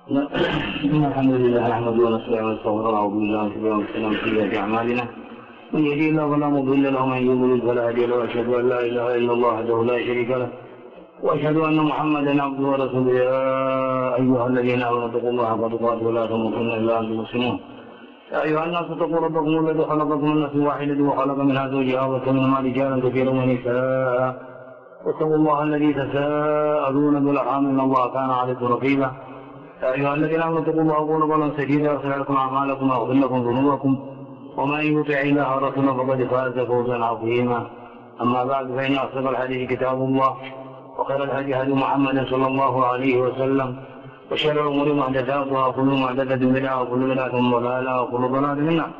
الحمد لله نحمده ونستعينه ونستغفره ونعوذ بالله من شرور انفسنا ومن سيئات اعمالنا من يهده الله فلا مضل له ومن يضلل فلا هادي له واشهد ان لا اله الا الله وحده لا شريك له واشهد ان محمدا عبده ورسوله يا ايها الذين امنوا اتقوا الله حق تقاته ولا تموتن الا وانتم مسلمون يا ايها الناس اتقوا ربكم الذي خلقكم من نفس واحده وخلق منها زوجها وبث منهما رجالا كثيرا ونساء واتقوا الله الذي تساءلون بالارحام ان الله كان عليكم رقيبا يا أيها الذين آمنوا اتقوا الله وقولوا قولا سديدا يغفر لكم أعمالكم ويغفر لكم ذنوبكم ومن يطع الله ورسوله فقد فاز فوزا عظيما. أما بعد فإن أصدق الحديث كتاب الله وخير الهدي هدي محمد صلى الله عليه وسلم وشر الأمور محدثاتها وكل محدثة بدعة وكل بدعة ضلالة وكل ضلالة في النار.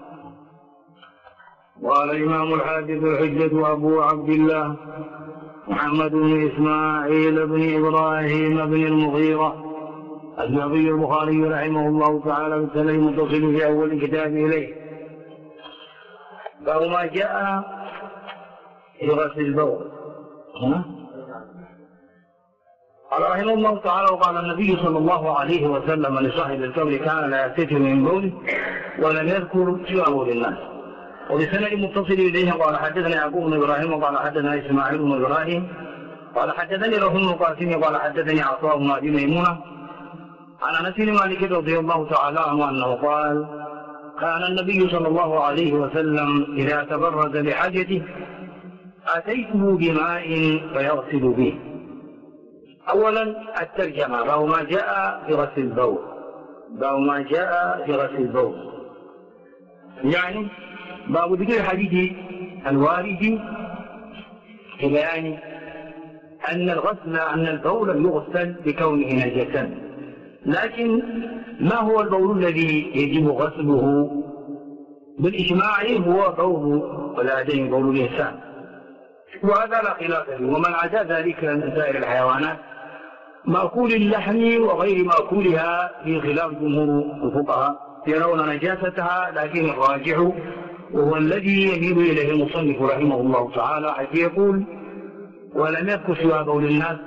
قال الإمام الحافظ الحجة أبو عبد الله محمد بن إسماعيل بن إبراهيم بن المغيرة النبي البخاري رحمه الله تعالى بالسند المتصل في أول كتابه إليه باب ما جاء في غسل البول. قال رحمه الله تعالى وقال النبي صلى الله عليه وسلم لصاحب القبر كان لا يستتر من بوله ولم يذكر سوى بول الناس. وبسند متصل إليه قال حدثنا يعقوب بن إبراهيم وقال حدثنا إسماعيل بن إبراهيم قال حدثني روح بن قاسم قال حدثني عطاء بن أبي ميمونة عن أنس بن مالك رضي الله تعالى عنه أنه قال كان النبي صلى الله عليه وسلم إذا تبرد بحاجته أتيته بماء فيغسل به. أولا الترجمة باب ما جاء في غسل البول. باب ما جاء في غسل البول يعني باب ذكر الحديث الوارد في بيان أن البول يغسل بكونه نجسا، لكن ما هو البول الذي يجب غسله بالإجماع؟ هو بول الآدمي بول الإنسان، وهذا لا خلاف فيه. ومن عدا ذلك من سائر الحيوانات مأكول اللحم وغير مأكولها في خلاف جمهور الفقهاء يرون نجاستها، لكن الراجح وهو الذي يميل إليه المصنف رحمه الله تعالى حيث يقول ولم يذكر سوى بول الناس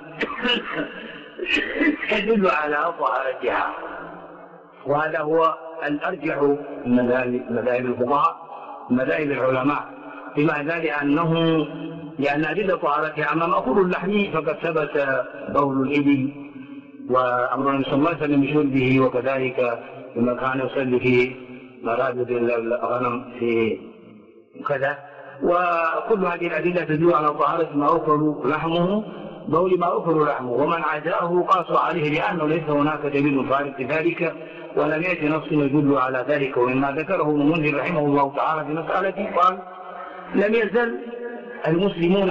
يدل على طهارتها، وهذا هو الأرجح من مذاهب الفقهاء مذاهب العلماء، بما ذلك لأن أدلة طهارتها أما مأكول اللحم فقد ثبت بول الإبل وأمر النبي صلى الله عليه وسلم بشربه، وكذلك لما كان يصلي في مرابض الغنم في كذا، وكل هذه الأدلة تدل على طهارة ما أكل لحمه بول ما أكل لحمه. ومن عداه قاسوا عليه لأنه ليس هناك دليل خارج ذلك ولم يأتي نص يدل على ذلك. ومما ذكره ابن المنذر رحمه الله تعالى في مسألة قال لم يزل المسلمون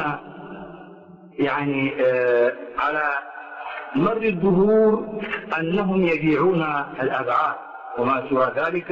على مر الدهور أنهم يبيعون الأبعاد وما سوى ذلك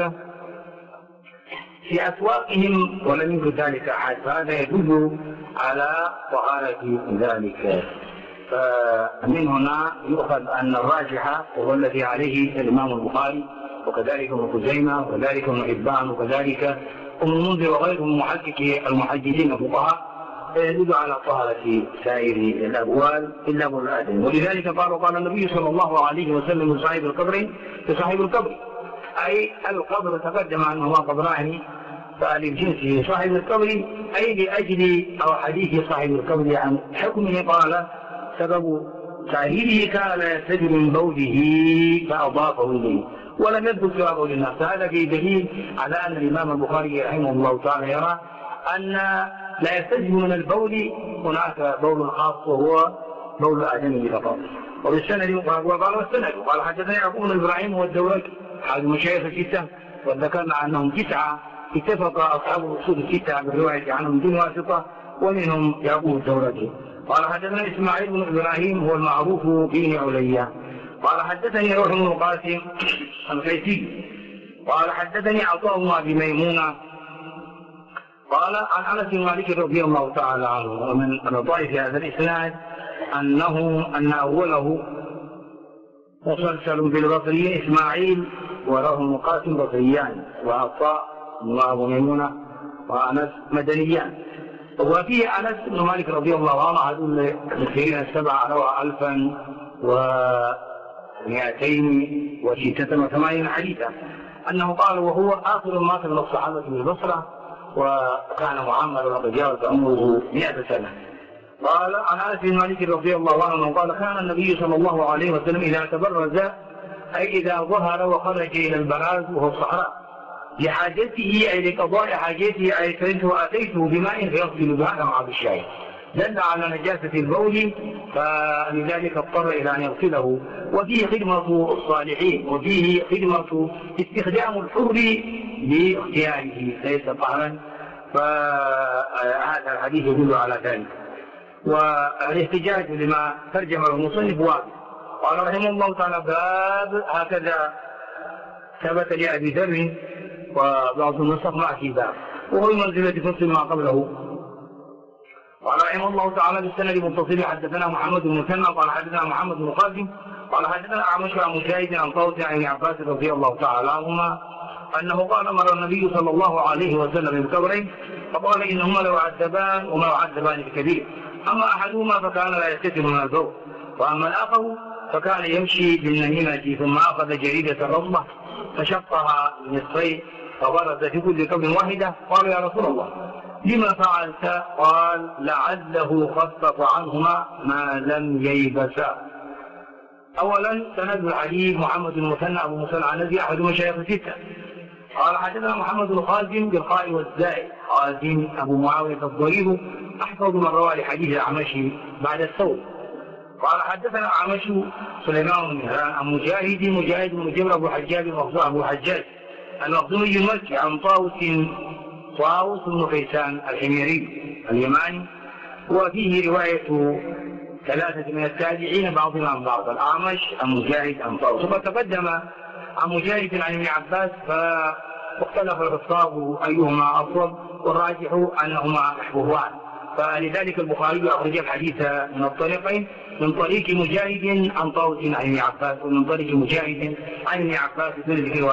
في أسواقهم ولم يكن ذلك أحد، فهذا يدل على طهارة ذلك. فمن هنا يؤخذ أن الراجح وهو الذي عليه الإمام البخاري وكذلك ابن خزيمة وكذلك ابن حبان وكذلك ابن المنذر وغيرهم المحدثين الفقهاء يدل على طهارة سائر الأبوال إلا بول الآدم. ولذلك قال النبي صلى الله عليه وسلم لصاحب القبر أي القبر تقدم أنه قبران فللجنس صاحب القبر أي لأجل أو حديث صاحب القبر عن حكمه قال سبب تعليله كان لا يستجر من بوله فأضافه إليه ولم يذكر سوى بول الناس. هذا في دليل على أن الإمام البخاري رحمه الله تعالى يرى أن لا يستجر من البول هناك بول خاص وهو بول الآدمي فقط. وبالسند قال حدثنا يعقوب بن إبراهيم والدورقي أحد المشايخ الستة، وذكرنا أنهم 9 اتفق أصحاب الأصول 6 بالرواية عنهم دون واسطة ومنهم يعقوب الدورقي. قال حدثنا إسماعيل بن إبراهيم هو المعروف بن عليا قال حدثني روح بن قاسم القيسي قال حدثني عطاء بن أبي ميمونة قال عن أنس بن مالك رضي الله تعالى عنه. ومن اللطائف في هذا الإسناد أن أوله مسلسل بالبصريين إسماعيل وروح بن قاسم بصريان وعطاء وأبو ميمونة وأنس مدنيان. وفيه أنس بن مالك رضي الله عنه أحد المسيرين 7 روى 1000 286 حديثا، أنه قال وهو آخر ما كان الصحابة بالبصرة، وكان معمر وتجاوز عمره 100 سنة. قال عن أنس بن مالك رضي الله عنه قال كان النبي صلى الله عليه وسلم إذا تبرز، أي إذا ظهر وخرج إلى البراز وهو الصحراء لحاجته أي لقضاء حاجته أي فأتيته بماء فيغسل بهذا مع الشاي، دل على نجاسة البول فلذلك اضطر إلى أن يغسله. وفيه خدمة الصالحين، وفيه خدمة استخدام الحر باختياره ليس طهرا، فهذا الحديث يدل على ذلك. والاحتجاج لما ترجمه المصنف واضح. قال رحمه الله تعالى باب هكذا ثبت لأبي ذر وبعض النسخ مع في باب، وهو منزلة فصل ما قبله. قال رحمه الله تعالى بالسند المتصل حدثنا محمد بن مثنى قال حدثنا محمد بن قاسم قال حدثنا أعمش عن مجاهد عن طاووس عن ابن عباس رضي الله تعالى عنهما أنه قال مر النبي صلى الله عليه وسلم بقبرين فقال إنهما ليعذبان وما يعذبان بكبير، أما أحدهما فكان لا يستتر من البول، وأما الآخر فكان يمشي بالنميمة ثم أخذ جريدة الرطبة فشقها نصفين فبرز في كل قبر واحدة. قال يا رسول الله لما فعلت؟ قال لعله خفف عنهما ما لم ييبسا. أولا سند الحديث محمد بن مثنى أبو موسى العنزي أحد مشايخ الستة. قال حدثنا محمد بن خازم بالخاء والزاي، خازم أبو معاوية الضرير أحفظ من روى لحديث الأعمش بعد الثور. قال حدثنا أعمش سليمان بن مهران عن مجاهد بن جبر أبو حجاج أبو حجاج المخزومي المكي عن طاووس بن كيسان الحميري اليماني، وفيه رواية 3 من التابعين بعضهم عن بعض، الأعمش عن مجاهد عن طاووس. وقد تقدم عن مجاهد عن ابن عباس فاختلف الحفاظ أيهما أفضل، والراجح أنهما محبوبان، فلذلك البخاري أخرج الحديث من الطريقين، من طريق مجاهد عن طاووس عن ابن عباس، ومن طريق مجاهد عن ابن عباس بدون ذكر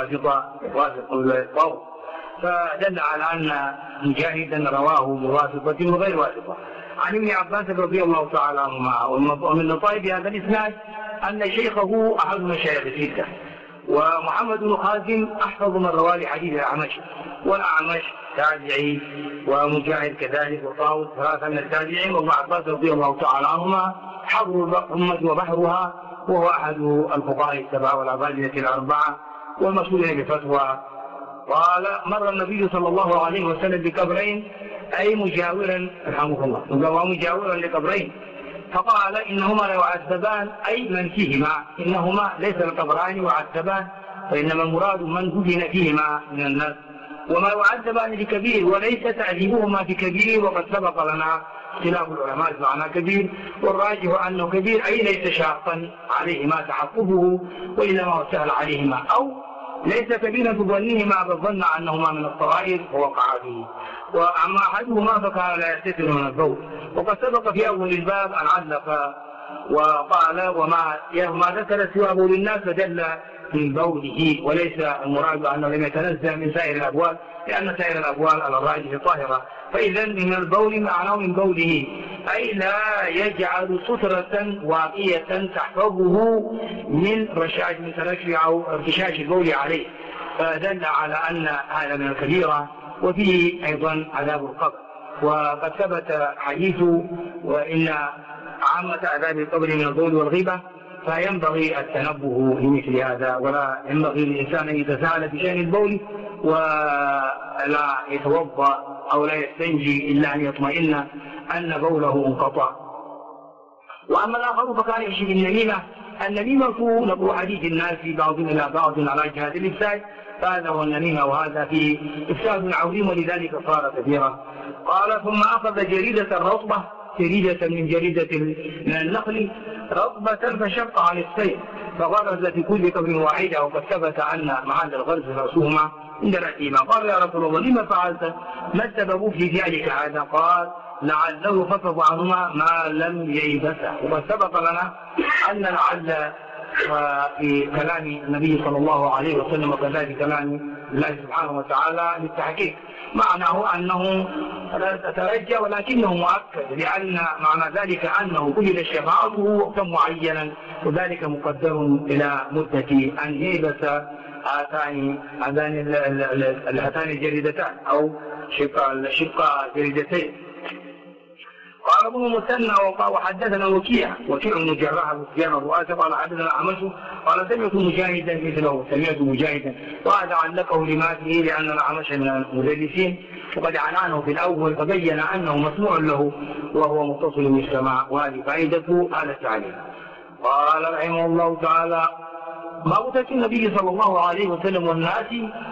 واسطة طاووس، فدل على أن مجاهدا رواه بواسطة وغير واسطة عن ابن عباس رضي الله تعالى عنهما. ومن لطائف هذا الإسناد أن شيخه أحد مشايخ الستة، ومحمد بن خازم أحفظ من رواه لحديث الأعمش، والأعمش تابعي ومجاهد كذلك وطاووس 3 من التابعين، وابن عباس رضي الله تعالى عنهما حبر الأمة وبحرها، وهو أحد الفقهاء السبعة والعبادلة الأربعة والمسؤولين بفتوى. قال مر النبي صلى الله عليه وسلم بقبرين أي مجاورا رحمه الله ومجاورا لقبرين، فقال إنهما ليعذبان أي من فيهما، إنهما ليس القبران يعذبان، وإنما المراد من دفن فيهما من الناس، وما يعذبان بكبير وليس تعذيبهما بكبير، وقد سبق لنا اختلاف العلماء معنى كبير، والراجح أنه كبير أي ليس شاقا عليهما تحققه، وإنما هو سهل عليهما، أو ليس كبيرا بظنهما بل ظن أنهما من الصغائر ووقع فيه، وأما أحدهما فكان لا يستتر من البول. وقد سبق في أول الباب أن علق وقال وما ذكر سوى بول الناس فدل من بوله، وليس المراد أنه لم يتنزه من سائر الأبوال، لأن سائر الأبوال على الراجح طاهرة، فإذا من البول معناه من بوله أي لا يجعل سترة واقية تحفظه من رشاش من ترشح أو ارتشاش البول عليه، فدل على أن هذا من الكبيرة. وفيه أيضا عذاب القبر، وقد ثبت حديث وإن عامة عذاب القبر من البول والغيبة، فينبغي التنبه لمثل هذا، ولا ينبغي للإنسان أن يتساهل بشأن البول ولا يتوضأ أو لا يستنجي إلا أن يطمئن أن بوله انقطع. وأما الآخر فكان يمشي بالنميمة. النميمة نقل حديث الناس بعضهم إلى بعض على جهة الإفساد، فهذا هو النميمة، وهذا فيه إفساد عظيم ولذلك صار كثيرا. قال ثم أخذ جريدة الرطبة، جريدة من النخل رطبة فشقها للسيف فغرز في كل قبر واحدة، وقد ثبت أن محل الغرز رأسهما عند الأتيمة. قال يا رسول الله لما فعلت؟ ما السبب في ذلك هذا؟ قال لعله خفف عنهما ما لم ييبسه. وقد سبق لنا أن لعل في كلام النبي صلى الله عليه وسلم وكذلك كلام الله سبحانه وتعالى للتحقيق، معناه أنه ترجى ولكنه مؤكد، لأن معنى ذلك أنه وجد شفاعته وقتا معينا، وذلك مقدر إلى مدة أن يلبس هاتان الجريدتان أو شق جريدتين. قال ابن المثنى وحدثنا وكيع بن جراح سفيان الرؤاسي قال حدثنا أعمش قال سمعت مجاهدا مثله، سمعت مجاهدا، وهذا علقه لما فيه لأن الأعمش من المدلسين وقد عنانه في الأول فبين أنه مسموع له وهو متصل بالسماع، وهذه فائدته هذا التعليم. قال رحمه الله تعالى: باب ترك النبي صلى الله عليه وسلم والناس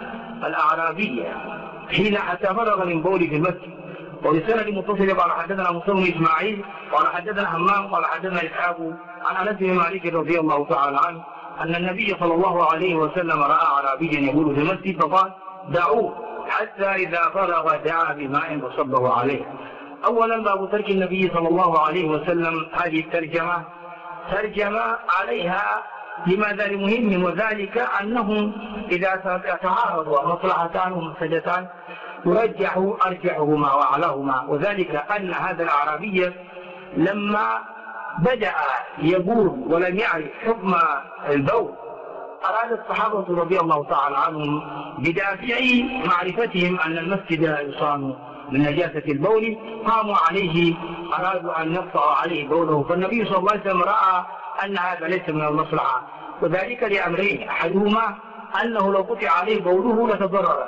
الأعرابية حين حتى فرغ من بوله في المسجد. ولسند متصل قال حدثنا مسلم بن اسماعيل قال حدثنا همام قال حدثنا اسحاق عن انس بن مالك رضي الله تعالى عنه ان النبي صلى الله عليه وسلم راى اعرابيا يقول في المسجد فقال: دعوه حتى اذا فرغ دعا بماء فصبه عليه. اولا باب ترك النبي صلى الله عليه وسلم، هذه الترجمه ترجمة عليها لماذا؟ لمهم، وذلك انه اذا تعارضوا مصلحتان ومفسدتان يرجح أرجحهما وأعلاهما، وذلك أن هذا الأعرابي لما بدأ يبول ولم يعرف حكم البول أراد الصحابة رضي الله تعالى عنهم بدافع معرفتهم أن المسجد يصان من نجاسة البول قاموا عليه، أرادوا أن يقطعوا عليه بوله، فالنبي صلى الله عليه وسلم رأى أن هذا ليس من المصلحة، وذلك لأمرين: أحدهما أنه لو قطع عليه بوله لتضرر،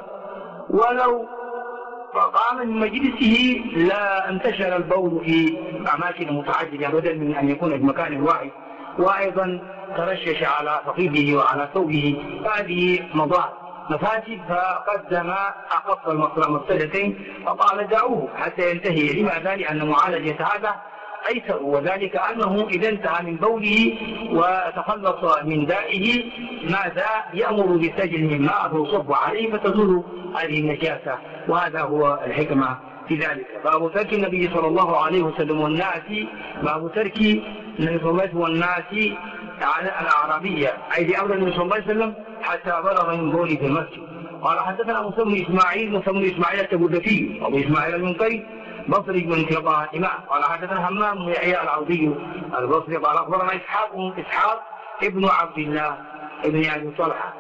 ولو فقام من مجلسه لا انتشر البول في أماكن متعددة بدل من أن يكون في مكان واحد، وأيضا ترشش على فخذه وعلى ثوبه، هذه مفاسد، فقدم أخف المفسدتين فقال: دعوه حتى ينتهي. لماذا؟ لأن معالجة هذا أيسر، وذلك أنه إذا انتهى من بوله وتخلص من دائه ماذا؟ يأمر بسجل من ماء فيصب عليه فتزول هذه النجاسة، وهذا هو الحكمة في ذلك. باب ترك النبي صلى الله عليه وسلم والناس، باب ترك النبي صلى الله عليه وسلم والناس على الأعرابية، أي بأمر النبي صلى الله عليه وسلم حتى بلغ من بوله في المسجد. قال حدثنا مسلم بن إسماعيل التبوذكي أبو إسماعيل المنكري بصري بن ثقة إمام. قال حدثنا همام بن يحيى العودي البصري قال أخبرنا إسحاق ابن عبد الله ابن أبي طلحة،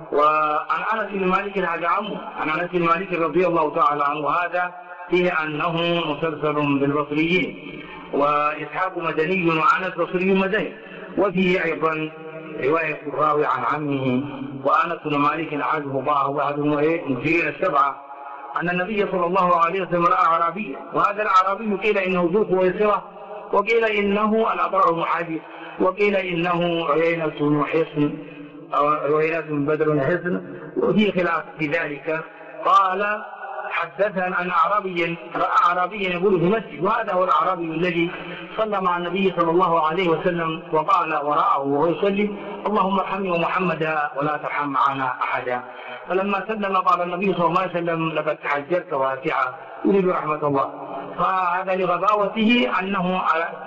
وعن أنس بن مالك هذا عمه، عن أنس بن مالك رضي الله تعالى عنه، هذا فيه أنه مسلسل بالبصريين، وإسحاق مدني وأنس بصري مدني، وفيه أيضا رواية الراوي عن عمه. وأنس بن مالك عزه الله واحد المسيرين السبعة أن النبي صلى الله عليه وسلم رأى أعرابيا، وهذا الأعرابي قيل إنه ذو خويصرة، وقيل إنه الأبرع المحادث، وقيل إنه عيينة بن حصن أو عيينة بن بدر حصن، وفي خلاف في ذلك. قال حدثنا عن رأى أعرابيا يقول في المسجد، وهذا هو الأعرابي الذي صلى مع النبي صلى الله عليه وسلم وقال ورآه وهو يصلي: اللهم ارحمني ومحمدا ولا ترحم معنا أحدا. فلما سلم قال النبي صلى الله عليه وسلم: لقد تحجرت واسعا يريد رحمة الله. فهذا لغباوته أنه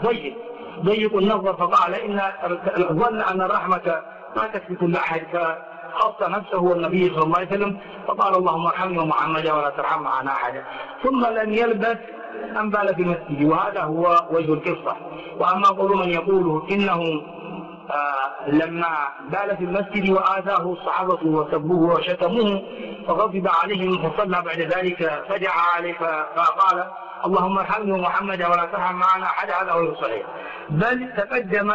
ضيق النظر، فقال إن ظن أن الرحمة ما تكفي كل أحد، فخص نفسه والنبي صلى الله عليه وسلم فقال: اللهم ارحمني ومحمدا ولا ترحم معنا أحدا. ثم لم يلبث أن بال في المسجد، وهذا هو وجه القصة. وأما قول من يقول إنه لما بال في المسجد وآذاه الصحابة وسبوه وشتموه فغضب عليهم فصلى بعد ذلك فدعا عليه فقال: اللهم ارحمني ومحمدا ولا ترحم معنا أحد، هذا هو الصحيح. بل تقدم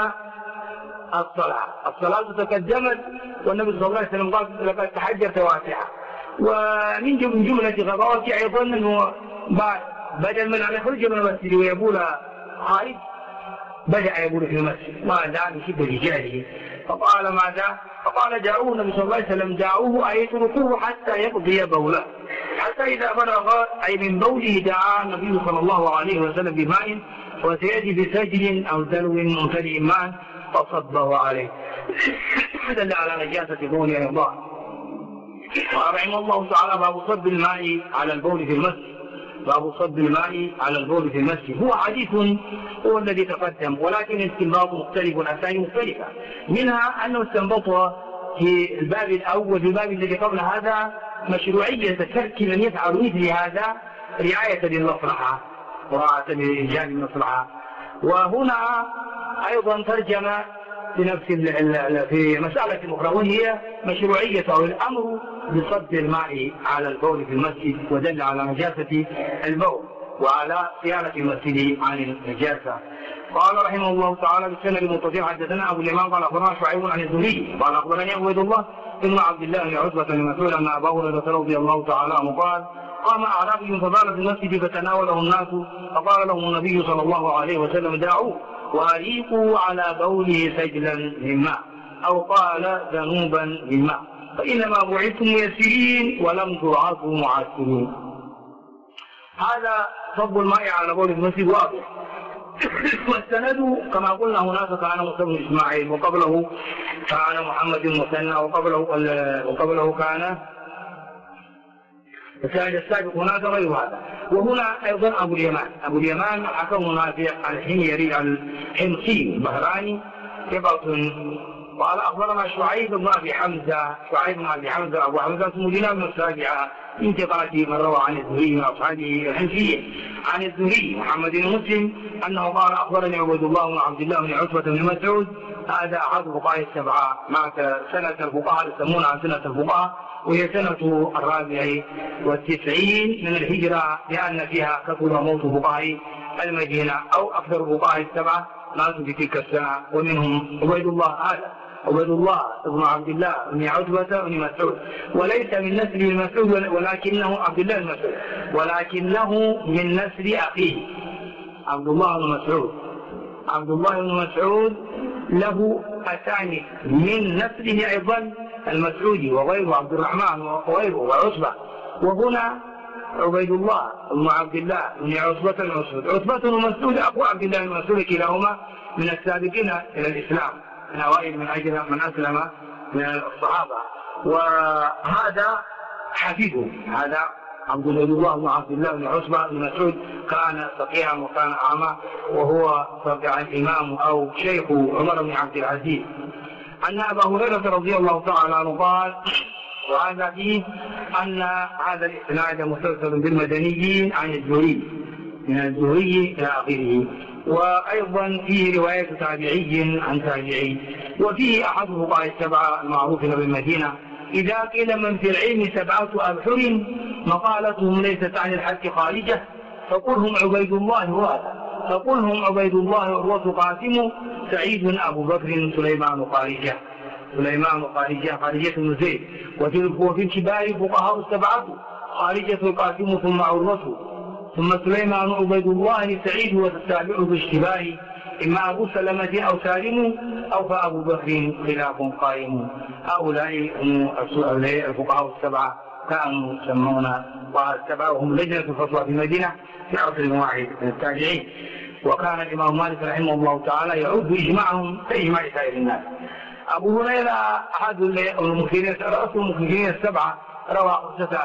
الصلاة تقدمت، والنبي صلى الله عليه وسلم قال: لقد تحجرت واسعا. ومن جملة غباوته أيضا أنه بدل من أن يخرج من المسجد ويبول خارج بدأ يقول في المسجد، وهذا من شدة رجاله. فقال ماذا؟ فقال: دعوه. النبي صلى الله عليه وسلم دعوه أي اتركوه حتى يقضي بوله، حتى إذا فرغ أي من بوله دعا النبي صلى الله عليه وسلم بماء، وسيأتي بسجل أو دلو ممتلئ ماء فصبه عليه، دل على نجاسة بوله أيضا. ورحمه الله تعالى باب صب الماء على البول في المسجد، باب صب الماء على البول في المسجد. هو حديث هو الذي تقدم، ولكن استنباط مختلف والأساني مختلفة، منها أنه استنبط في الباب الأول، في الباب الذي قبل هذا، مشروعية ترك من يفعل مثل هذا رعاية للمصلحة وراءة لإنجاز المصلحة. وهنا أيضا ترجم في نفس في مسألة أخرى، وهي مشروعية أو الأمر بصب الماء على البول في المسجد، ودل على نجاسة البول وعلى صيانة المسجد عن النجاسة. قال رحمه الله تعالى بالسنة المتصل حدثنا أبو اليمان قال أخبرنا شعيب عن الزهري قال أخبرني عبيد الله بن عبد الله بن عتبة بن مسعود أن أبا هريرة رضي الله تعالى عنه قال قام أعرابي فبال في المسجد فتناوله الناس فقال لهم النبي صلى الله عليه وسلم دعوه وأريقوا على بوله سجلا من ماء أو قال ذنوبا من ماء فإنما بعثتم ميسرين ولم تبعثوا معسرين. هذا صب الماء على بول المسجد واضح. والسند كما قلنا هناك كان موسى بن إسماعيل وقبله كان محمد المثنى وقبله كان السابق هناك غير هذا. وهنا أيضا أبو اليمان حكم نافع عن الحميري الحمصي البهراني ثقة قال أخبرنا شعيب بن أبي حمزة أبو حمزة اسمه دينار بن السابعة انتقاله من روى عن الزهري من أصحابه الحنفية عن الزهري محمد بن مسلم أنه قال أخبرني عبيد الله بن عبد الله بن عتبة بن مسعود هذا أحد الفقهاء السبعة مات سنة الفقهاء يسمونها سنة الفقهاء وهي سنة 94 من الهجرة لأن فيها كثر موت فقهاء المدينة أو أكثر الفقهاء السبعة ماتوا في تلك السنة ومنهم عبيد الله بن عبد الله بن عتبة بن مسعود وليس من نسل المسعود ولكنه عبد الله بن مسعود ولكنه من نسل أخيه عبد الله بن مسعود له أتاني من نسله أيضا المسعودي وغيره عبد الرحمن وغيره وعتبة. وهنا عبيد الله بن عبد الله بن عتبة بن مسعود بن مسعود أخو عبد الله بن مسعود كلاهما من السابقين إلى الإسلام من أوائل من أسلم من الصحابة. وهذا حفيده هذا عبد الله بن عبد الله بن عتبة بن مسعود كان فقيها وكان أعمى وهو الإمام أو شيخ عمر بن عبد العزيز أن أبا هريرة رضي الله تعالى عنه قال وهذا فيه أن هذا الإسناد مسلسل بالمدنيين عن الزهري من الزهري إلى آخره. وأيضا فيه رواية تابعي عن تابعي. وفيه أحد الفقهاء السبعة المعروفين بالمدينة إذا قيل من في العلم 7 أبحر مقالتهم ليست عن الحق خارجة فقلهم عبيد الله وعروة قاسم سعيد أبو بكر سليمان خارجة بن زيد. وفي الكبار فقهاء السبعة خارجة قاسم ثم عروة ثم سليمان عبيد الله سعيد والتابع بالاشتباه إما أبو سلمة أو سالم أو فأبو بكر خلاف قائم. هؤلاء هم الفقهاء السبعة كانوا يسمون فقهاء السبعة وهم لجنة الفتوى في المدينة في عصر واحد من التابعين. وكان الإمام مالك رحمه الله تعالى يعود إجماعهم كإجماع سائر الناس. أبو هريرة أحد المكثرين السبعة روى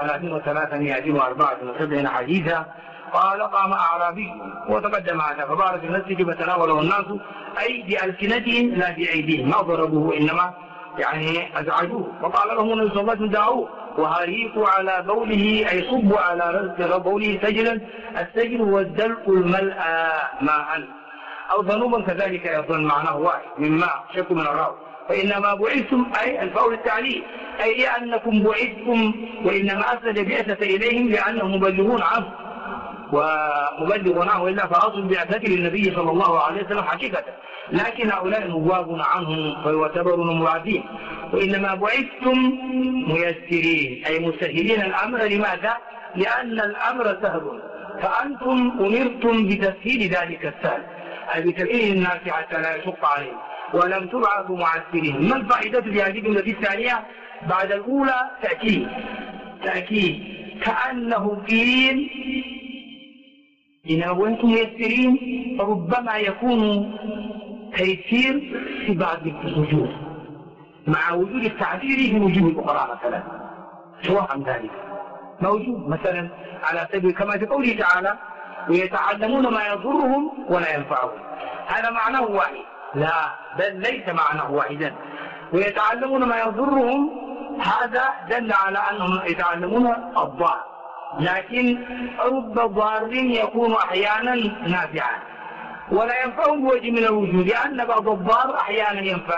3374 حديثا قال قام أعرابي وتقدم هذا فبارك المسجد فتناوله الناس أي بألسنتهم لا بأيديهم ما ضربوه إنما يعني أزعجوه. وقال لهم النبي صلى الله عليه وسلم دعوه وهريقوا على بوله أي صبوا على بوله سجلا. السجل هو الدلق الملأ ماء أو ذنوبا كذلك يظن معناه واحد من ماء شك من الراوي. فإنما بعثتم أي الفور التعليل أي لأنكم بعثتم وإنما أسند بعثة إليهم لأنهم مبلغون عنه ومبلغون عنه إلا فأصل بعثته للنبي صلى الله عليه وسلم حقيقة لكن هؤلاء مبلغون عنهم فيعتبرون مرادين. وإنما بعثتم ميسرين أي مسهلين الأمر. لماذا؟ لأن الأمر سهل فأنتم أمرتم بتسهيل ذلك السهل أي بتسهيل الناس حتى لا يشق عليهم ولم تبعثوا معسرين. ما الفائدة في هذه الجملة الثانية بعد الأولى؟ تأكيد كأنه قيل إنما وأنتم ميسرين ربما يكون تيسير في بعض الوجوه مع وجود التعبير في وجوه الأخرى مثلا سواء ذلك موجود مثلا على سبيل كما في قوله تعالى ويتعلمون ما يضرهم ولا ينفعهم. هذا معناه واحد لا بل ليس معناه واحدا. ويتعلمون ما يضرهم هذا دل على أنهم يتعلمون الضار، لكن رب ضار يكون أحيانا نافعا ولا ينفع بوجه من الوجود، لأن بعض الضار أحيانا ينفع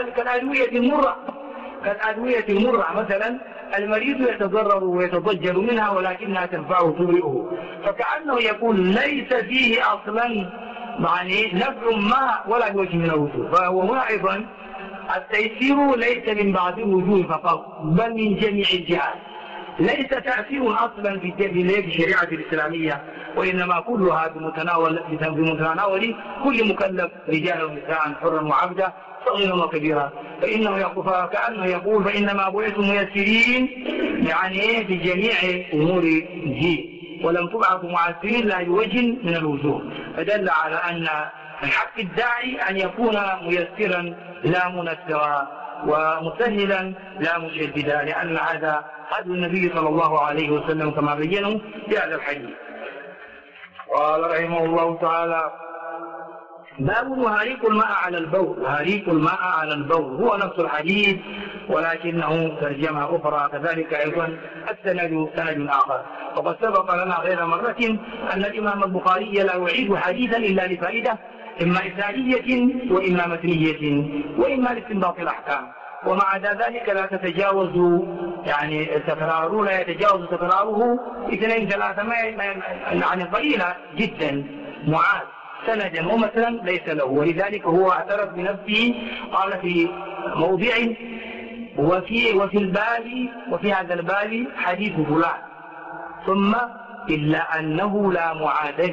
كالأدوية المرة مثلا، المريض يتضرر ويتضجر منها ولكنها تنفعه تبرئه، فكأنه يقول ليس فيه أصلا يعني نفع ما ولا بوجه من الوجود. فهو هنا أيضا التيسير ليس من بعض الوجوه فقط بل من جميع الجهات، ليس تأثير أصلا في الشريعة الإسلامية، وإنما كلها بمتناول كل مكلف رجالا ونساء حرا وعبدا صغيرا وكبيرا، فكأنه يقول فإنما بعثتم ميسرين يعني في جميع أمور الدين ولم تبعثوا معسرين لا بوجه من الوجوه، فدل على أن من حق الداعي أن يكون ميسرا لا منسرا ومسهلا لا مشددا، لأن هذا هدي النبي صلى الله عليه وسلم كما بينه في هذا الحديث. قال رحمه الله تعالى: باب وهريق الماء على البول. هريق الماء على البول هو نفس الحديث ولكنه ترجمة أخرى، كذلك أيضا السند سند آخر. وقد سبق لنا غير مرة أن الإمام البخاري لا يعيد حديثا إلا لفائدة إما إسنادية وإما متنية وإما لاستنباط الأحكام، ومع ذلك لا تتجاوز يعني تكراره لا يتجاوز تكراره 2-3 يعني قليلة جدا معاد سندا ومثلا ليس له، ولذلك هو اعترف بنفسه قال في موضع وفي الباب وفي هذا الباب حديث فلان ثم إلا أنه لا معادل.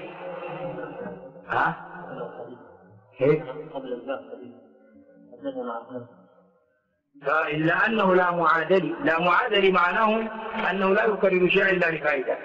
قبل الباب فإلا أنه لا معادل، لا معادل معناه أنه لا يكرر شيئا إلا لفائدة.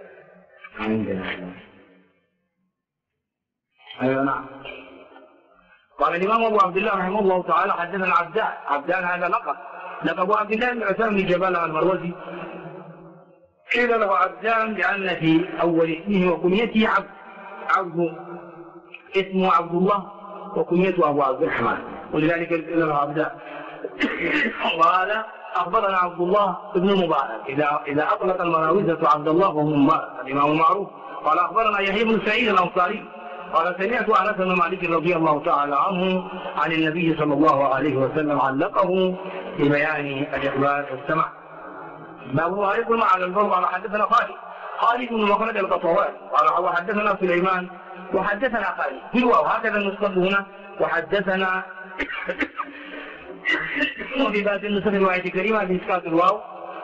أيوة نعم. قال الإمام أبو عبد الله رحمه الله تعالى: حدثنا عبدان هذا لقب عبد الله بن عثمان بن جبال المروزي، قيل له عبدان لأن في أول اسمه وكنيته عبد اسمه عبد الله وكنيته أبو عبد الرحمن، ولذلك قيل له عبدان. قال: أخبرنا عبد الله بن مبارك، إذا أطلق المراوزة عبد الله وهو مبارك الإمام معروف. قال: أخبرنا يحيى بن سعيد الأنصاري قال: سمعت أنس بن مالك رضي الله تعالى عنه عن النبي صلى الله عليه وسلم علقه في بيان الإخبار والسمع. باب وهريق الماء على البول. قال: حدثنا خالد بن مخلد القطوان قال: وحدثنا سليمان وحدثنا خالد بالواو، هكذا النسخة هنا وحدثنا وفي بعض النسخ الرواية الكريمة بإسقاط الواو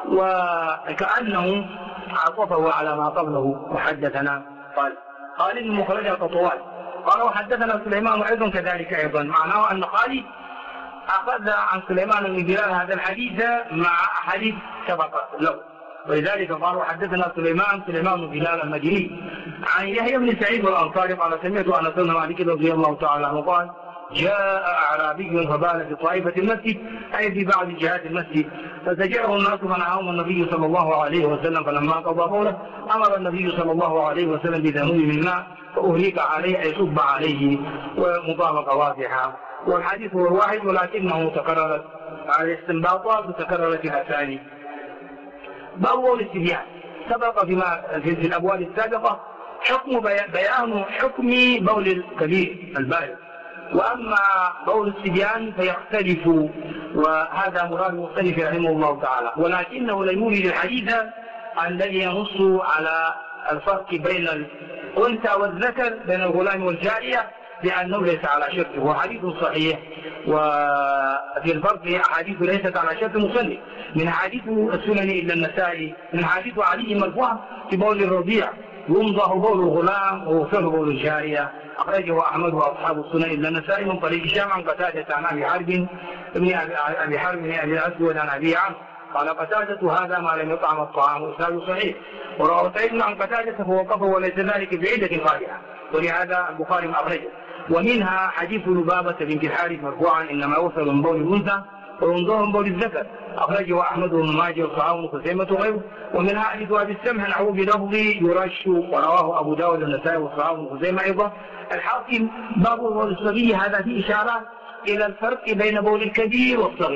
وكأنه عطفه على ما قبله وحدثنا. قال خالد بن مخلد القطوان قال: وحدثنا سليمان أيضا كذلك أيضا، معناه أن خالد أخذ عن سليمان بن بلال هذا الحديث مع حديث سبق له، ولذلك قال: وحدثنا سليمان بن بلال المديني عن يحيى بن سعيد الأنصاري قال: سمعت أنس بن مالك رضي الله تعالى عنه قال: جاء أعرابي فبال في طائفة المسجد أي في بعض جهات المسجد، فزجره الناس فنهاهم النبي صلى الله عليه وسلم، فلما قضى قوله أمر النبي صلى الله عليه وسلم بذنوب من ماء فأهلك عليه أي صب عليه، ومطابقة واضحة. والحديث هو الواحد ولكنه تكررت على الاستنباطات وتكررت الأسانيد. باب بول الصبيان سبق في الأبواب السابقة بيان حكم بول الكبير البالغ، وأما بول الصبيان فيختلف، وهذا مراد مختلف رحمه الله تعالى، ولكنه لا يورد الحديث الذي ينص على الفرق بين الأنثى والذكر بين الغلام والجارية لأنه ليس على شرط، هو حديث صحيح، وفي الفرق أحاديث ليست على شرط مصنف، من حديث السنن إلا النسائي، من حديث علي مرفوع في بول الرضيع يمضح بول الغلام ويغسل بول الجارية، أخرجه أحمد وأصحاب السنن إلا النسائي من طريق هشام عن قتادة عن أبي حرب بن أبي الأسود عن أبي عمرو قال: قتادة هذا ما لم يطعم الطعام وإسناده صحيح. وروى سعيد عن قتادة فوقفه وليس ذلك بعدة قادحة، ولهذا البخاري أخرجه. ومنها حديث لبابة بنت الحارث مرفوعا: إنما وصل من بول الأنثى وينظر من بول الذكر، أخرجه أحمد بن ماجه وصحابه بن خزيمة وغيره. ومنها حديث أبي السمح نحو بلفظ يرش، ورواه أبو داود النسائي وصحابه بن خزيمة أيضا. الحاكم باب بول الصغير هذا فيه إشارة إلى الفرق بين بول الكبير والصغير،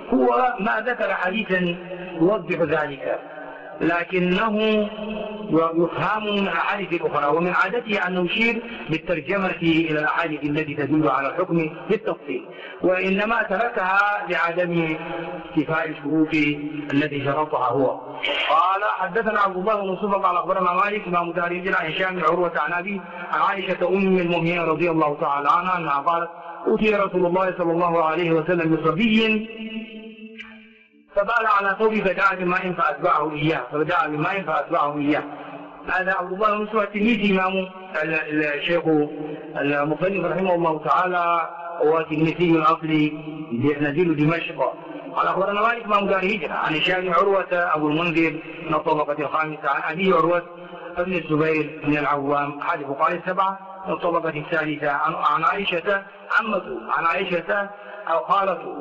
هو ما ذكر حديثا يوضح ذلك، لكنه يفهم من الأحاديث الأخرى، ومن عادته أن يشير بالترجمة إلى الأحاديث التي تدل على الحكم بالتفصيل، وإنما تركها لعدم استيفاء الشروط التي شرطها هو. قال حدثنا عبد الله بن يوسف قال أخبرنا مالك إمام دار الهجرة عن هشام بن عروة عن أبي عن عائشة أم المؤمنين رضي الله تعالى عنها أنها قالت: أوتي رسول الله صلى الله عليه وسلم بصبي فبال على ثوبه فدعا بماء فأتبعه إياه. هذا عبد الله بن يوسف التلميذي إمام الشيخ المصنف رحمه الله تعالى، هو تلميذي من أصل نزيل دمشق. قال أخبرنا مالك إمام دار الهجرة عن هشام بن عروة أبو المنذر من الطبقة الخامسة عن أبي عروة ابن الزبير بن العوام أحد فقهاء السبعة من الطبقة الثالثة عن عائشة عمته عن عائشة أو خالته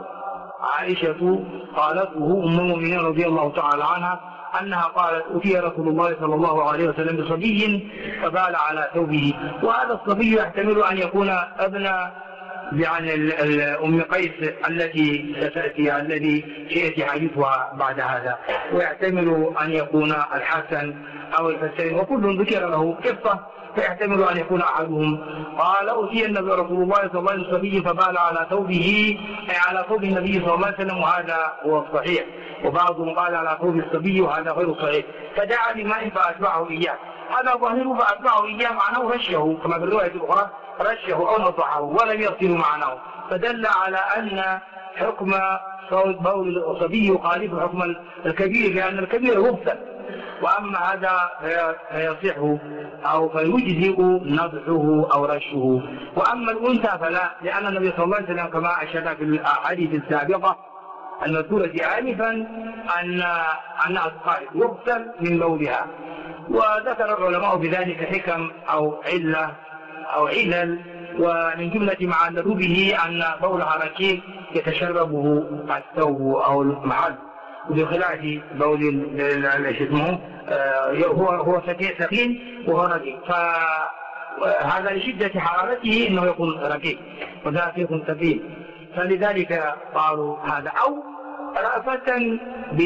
قالته أم المؤمنين رضي الله تعالى عنها أنها قالت: أتي رسول الله صلى الله عليه وسلم بصبي فبال على ثوبه. وهذا الصبي يحتمل أن يكون ابن يعني أم قيس التي ستأتي الذي سيأتي حديثها بعد هذا، ويحتمل أن يكون الحسن أو الحسين، وكل ذكر له قصة، فيحتمل أن يكون أحدهم. قال: أتي النبي رسول الله صلى الله عليه وسلم بصبي فبال على ثوبه، أي على ثوب النبي صلى الله عليه وسلم، وهذا هو الصحيح، وبعضهم قال على ثوب الصبي وهذا غير صحيح. فدعا بماء فأتبعه إياه، هذا ظاهره فأتبعه إياه معناه رشه، كما في الرواية الأخرى رشه أو نطحه ولم يغسل معناه، فدل على أن حكم بول الصبي يخالف حكم الكبير، لأن الكبير يغسل، وأما هذا فيصح أو فيجزئ نضحه أو رشه. وأما الأنثى فلا، لأن النبي صلى الله عليه وسلم كما أشار في الأحاديث السابقة المذكورة آنفا أنها تخالف يغسل من بولها. وذكر العلماء بذلك حكم أو علة أو علل، ومن جملة ما عللوا به أن بولها ركيك يتشربه الثوب أو المحل، بخلاف بول اسمه هو ثقيل وهو ركيك، فهذا لشدة حرارته انه يكون ركيك وذا يكون ثقيل، فلذلك قالوا هذا. او رأفة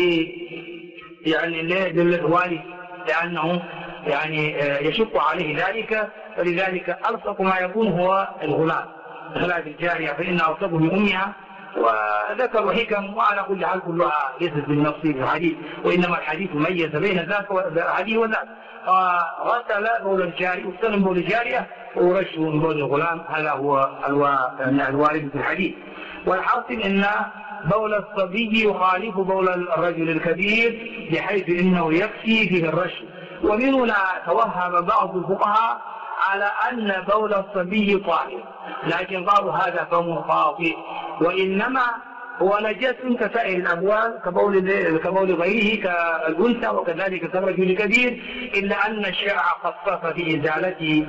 يعني للوالد لانه يعني يشق عليه ذلك، فلذلك ألصق ما يكون هو الغلام خلاف الجارية فإنها ألصقه بأمها. وذكروا حكم، وعلى كل حال كلها ليست بالنص في الحديث، وإنما الحديث ميز بين ذاك والحديث وذاك. غسل بول الجارية واستلم بول الجارية ورشه من بول الغلام، هذا هو الوارد في الحديث. والحاصل أن بول الصبي يخالف بول الرجل الكبير، بحيث إنه يكفي فيه الرش. ومن هنا توهم بعض الفقهاء على أن بول الصبي طاهر، لكن قالوا هذا فهم خاطئ، وإنما هو نجس كسائر الأبوال كبول غيره كالأنثى وكذلك كالرجل الكبير، إلا أن الشرع خصص في إزالته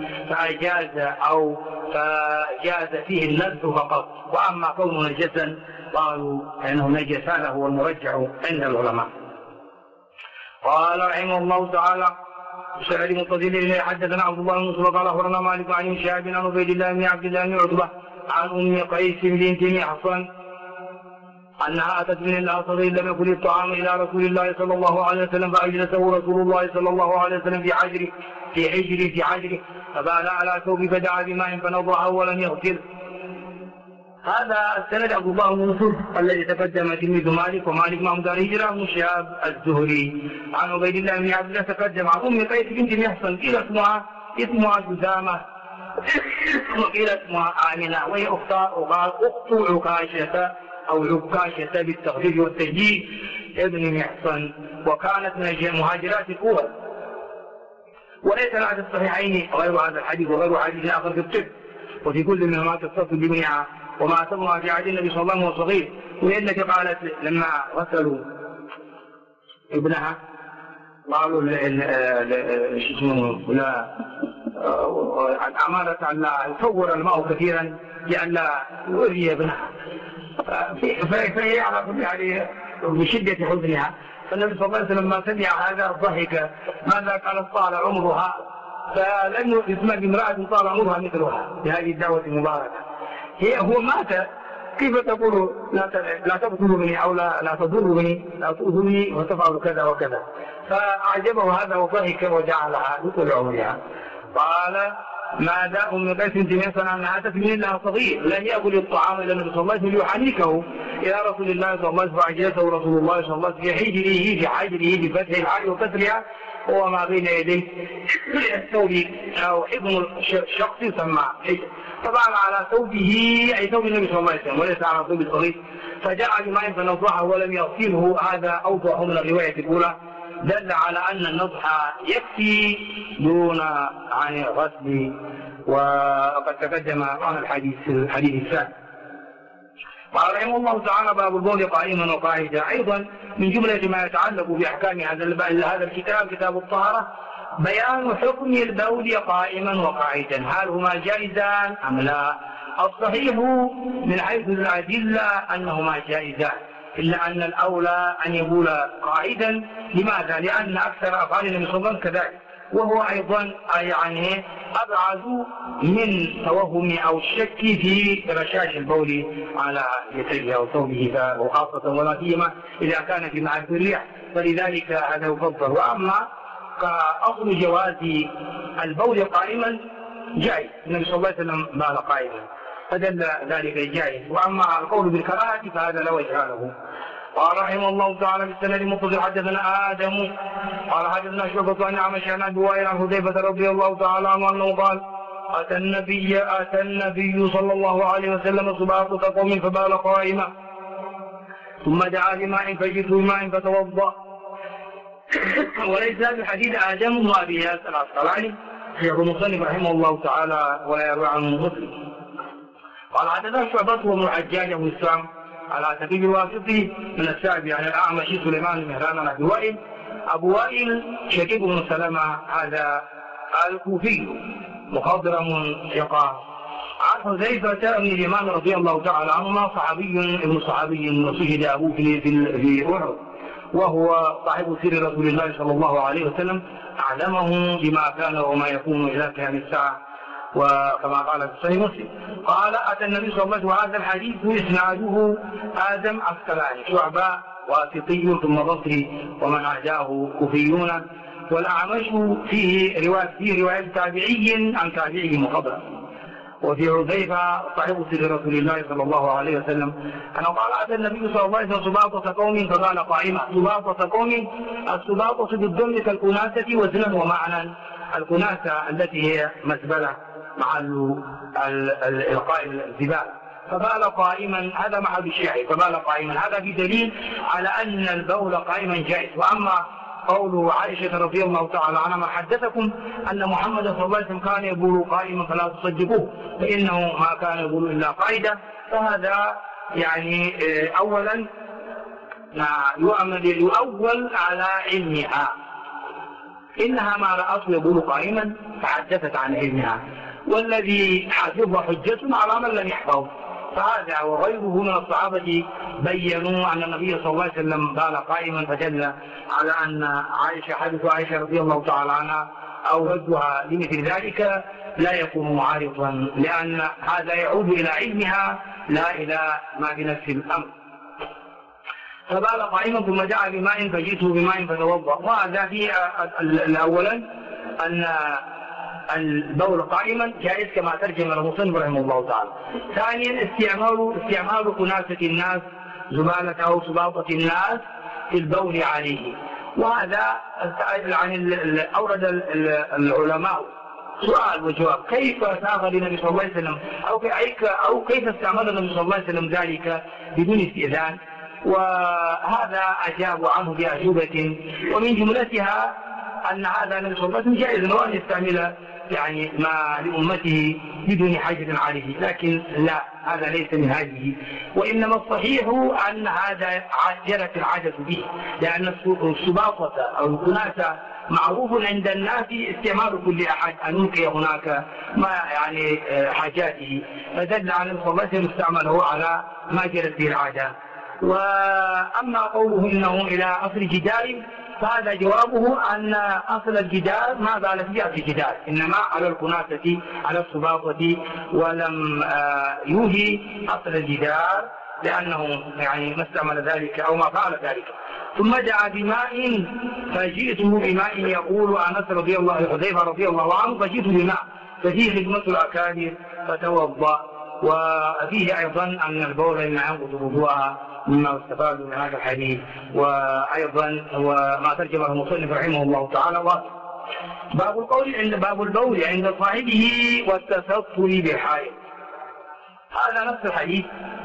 فجاز فيه النزع فقط. وأما كونه نجسا قالوا أنه نجس، هذا هو المرجع عند العلماء. قال رحمه الله تعالى: سعد متصل حدثنا عبد الله بن يوسف قال أخبرنا مالك عن شهاب عن عبيد الله بن عبد الله بن عتبة عن أم قيس بنت محصن أنها أتت من الأنصار لم يكن الطعام إلى رسول الله صلى الله عليه وسلم، فأجلسه رسول الله صلى الله عليه وسلم في حجره فبال على ثوب فدعا بماء فنضحه ولم يغسل. هذا السند عبد الله بن يوسف الذي تقدم تلميذ مالك، ومالك إمام دار الهجرة بن شهاب الزهري عن عبيد الله بن عبد الله تقدم عن أم قيس بنت محصن، قيل اسمها جزامة وقيل اسمها آمنة، وهي أخت عكاشة أو عكاشة بالتخفيف والتجديد ابن محصن، وكانت من المهاجرات الأولى. وليس بعد الصحيحين غير هذا الحديث وغير حديث آخر في الطب، وفي كل منهما قصة بابنها وما أتمها في عهد النبي صلى الله عليه وسلم وهو صغير. ولأنك قالت لما غسلوا ابنها قالوا أمارة أن لا يصور الماء كثيرا لئلا يؤذي ابنها، فهي على كل حال بشدة حزنها. فالنبي صلى الله عليه وسلم لما سمع هذا ضحك، ماذا قالت طال عمرها، فلم يسمع بامرأة طال عمرها مثلها بهذه الدعوة المباركة. هو مات كيف تقول لا تقتلني أو لا تضرني لا تؤذني وتفعل كذا وكذا؟ فأعجبه هذا وضحك وجعلها لطول عمرها. قال ما داء من قيس بنت ميسر أنها تسمي لها صغير لا يأكل الطعام إلا النبي صلى الله عليه وسلم ليحنكه إلى رسول الله صلى الله عليه وسلم، فأجلسه رسول الله صلى الله عليه وسلم في حجره بفتح الحاء وكسرها هو ما بين يديه الثوب أو حضن الشخص يسمى حجر، طبعا على ثوبه أي ثوب النبي صلى الله عليه وسلم وليس على ثوب الصغير، فجاء بماء فنضحه ولم يغسله. هذا أوضح من الرواية الأولى، دل على أن النضح يكفي دون عن الغسل، وقد تقدم عن الحديث الثاني. قال رحمه الله تعالى باب البول قائما وقاعدا. أيضا من جملة ما يتعلق بأحكام هذا الكتاب كتاب الطهارة بيان حكم البول قائما وقاعدا، هل هما جائزان أم لا؟ الصحيح من حيث الأدلة أنهما جائزان، إلا أن الأولى أن يبول قاعدا. لماذا؟ لأن أكثر أفعال النبي صلى الله عليه وسلم كذلك، وهو أيضا يعني أبعد من توهم أو الشك في رشاش البول على يديه أو ثوبه، وخاصة ولا سيما إذا كان في معرفة الريح، فلذلك هذا يفضل. وأما كأصل جواز البول قائما جائز، النبي صلى الله عليه وسلم بال قائما فدل ذلك جائز. وأما القول بالكراهة فهذا لا وجه له. قال رحمه الله تعالى بالسند المتصل حدثنا آدم قال حدثنا شعبة عن أعمش عن أبي وائل عن حذيفة رضي الله تعالى عنه أنه قال أتى النبي صلى الله عليه وسلم سباطة قوم فبال قائما ثم دعا بماء فجئت بماء فتوضأ. وليس هذا حديث آدم وأبي ياسر العسقلاني يقول المصنف رحمه الله تعالى ولا يروي عنه مسلم. قال حدثنا شعبة وابن الحجاج أبو السام على سبيل الواسطي من الشعبي عن الأعمش سليمان بن مهران عن أبي وائل. أبو وائل شقيق بن سلمة هذا الكوفي مخضرم ثقة. عن حذيفة بن اليمان رضي الله تعالى عنهما ابن صحابي وشهد أبوه في أحد، وهو صاحب سر رسول الله صلى الله عليه وسلم أعلمه بما كان وما يكون إلى قيام الساعة، وكما قال في صحيح مسلم. قال أتى النبي صلى الله عليه وسلم وهذا الحديث إسناده آدم العسقلاني شعبة واسطي ثم بصري ومن أعداه كوفيون، والأعمش فيه رواية تابعي عن تابعي مخضرم. وفي حذيفة صاحب سر رسول الله صلى الله عليه وسلم أنه قال أتى النبي صلى الله عليه وسلم سباطة قوم فقال قائما. سباطة قوم، السباطة بالضم كالكناسة وزنا ومعنى، الكناسة التي هي مزبلة محل إلقاء الزبالة، فبال قائما هذا محل الشيعي، فبال قائما هذا بدليل على أن البول قائما جائز. وأما قوله عائشة رضي الله تعالى عنها ما حدثكم أن محمد صلى الله عليه وسلم كان يبول قائما فلا تصدقوه فإنه ما كان يبول إلا قائدا، فهذا يعني أولا يؤول على علمها، إنها ما رأته يبول قائما فحدثت عن علمها، والذي حفظ حجة على من لم يحفظ. فهذا وغيره من الصحابة بيّنوا أن النبي صلى الله عليه وسلم بال قائما، فدل على أن حديث عائشة رضي الله تعالى عنها أو ردها لمثل ذلك لا يكون معارضا، لأن هذا يعود إلى علمها لا إلى ما بنفس الأمر. فبال قائما ثم دعا بماء فجئته بماء فتوضأ. وهذا في أولا أن البول قائما جائز كما ترجم المصنف رحمه الله تعالى. ثانيا استعمال كناسة الناس زبالة أو سباطة الناس في البول عليه، وهذا يعني أورد العلماء سؤال وجواب كيف ساغ للنبي صلى الله عليه وسلم أو كيف استعمل النبي صلى الله عليه وسلم ذلك بدون استئذان، وهذا أجاب عنه بأجوبة، ومن جملتها أن هذا النبي صلى الله عليه وسلم جائز وأن يستعمل يعني ما لأمته بدون حاجة عليه، لكن لا، هذا ليس من هذه، وإنما الصحيح أن هذا جرت العادة به، لأن السباطة أو الكناسة معروف عند الناس استعمال كل أحد أن يلقي هناك ما يعني حاجاته، فدل على صلى الله عليه وسلم استعمله على ما جرت به العادة. وأما قوله إنه إلى أصل جدار، فهذا جوابه أن أصل الجدار ما زال في أصل الجدار، إنما على الكناسة على السباطة، ولم يوهي أصل الجدار لأنه يعني ما استعمل ذلك أو ما فعل ذلك. ثم دعا بماء فجئته بماء، يقول أنس رضي الله حذيفة رضي الله عنه فجئت بماء ففيه خدمة الأكابر فتوضأ. وفيه أيضا أن البول إنما ينقض وضوءها مما استفاد من هذا الحديث، وأيضا وما ترجمه المصنف رحمه الله تعالى. باب البول عند صاحبه والتستر بالحائط، هذا نفس الحديث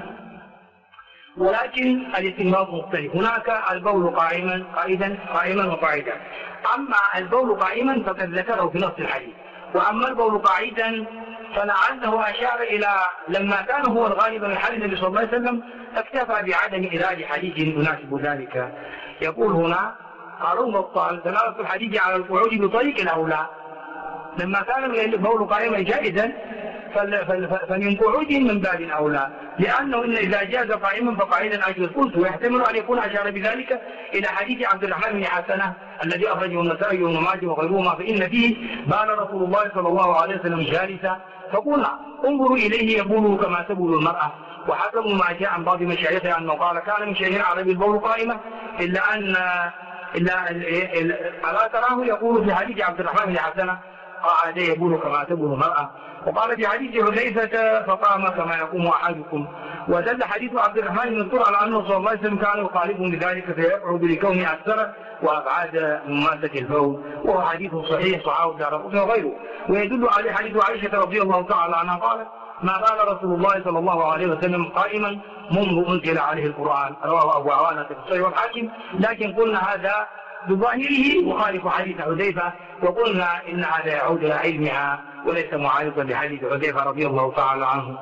ولكن الاستنباط مختلف. هناك البول قائما وقاعدا. أما البول قائما فقد ذكره في نص الحديث، وأما البول قاعدا فلعله أشار إلى لما كان هو الغالب من حال النبي صلى الله عليه وسلم اكتفى بعدم إيراد حديث يناسب ذلك. يقول هنا قالوا مبطل دلالة الحديث على القعود بطريق الأولى، لما كان البول قائما جائزا فمن قعود من باب أولى، لأنه إن إذا جاز قائما فقاعدا أجوز. قلت ويحتمل أن يكون أشار بذلك إلى حديث عبد الرحمن بن حسنة الذي أخرجه النسائي وابن ماجه وغيرهما، فإن فيه بال رسول الله صلى الله عليه وسلم جالسا فقلنا انظروا إليه يبول كما تبول المرأة. وحسب ما جاء عن بعض مشايخه أنه قال كان من شيء العربي البول قائمة، إلا ألا تراه يقول في حديث عبد الرحمن بن حسنة قاعد يبول كما تبول المرأة. وقال في حديث حذيفة فقام كما يقوم أحدكم. ودل حديث عبد الرحمن بن الطر على أنه صلى الله عليه وسلم كان يخالفهم بذلك فيقعد لكونه أكثر وأبعاد مماسة البول، وهو حديث صحيح صحابه الدارقطني وغيره. ويدل عليه حديث عائشة رضي الله تعالى عنها قالت ما قال رسول الله صلى الله عليه وسلم قائما منذ أنزل عليه القرآن، رواه أبو عوانة في الصحيح والحاكم. لكن قلنا هذا بظاهره مخالف حديث حذيفة، وقلنا إن هذا يعود إلى علمها وليس معارضا لحديث حذيفة رضي الله تعالى عنه.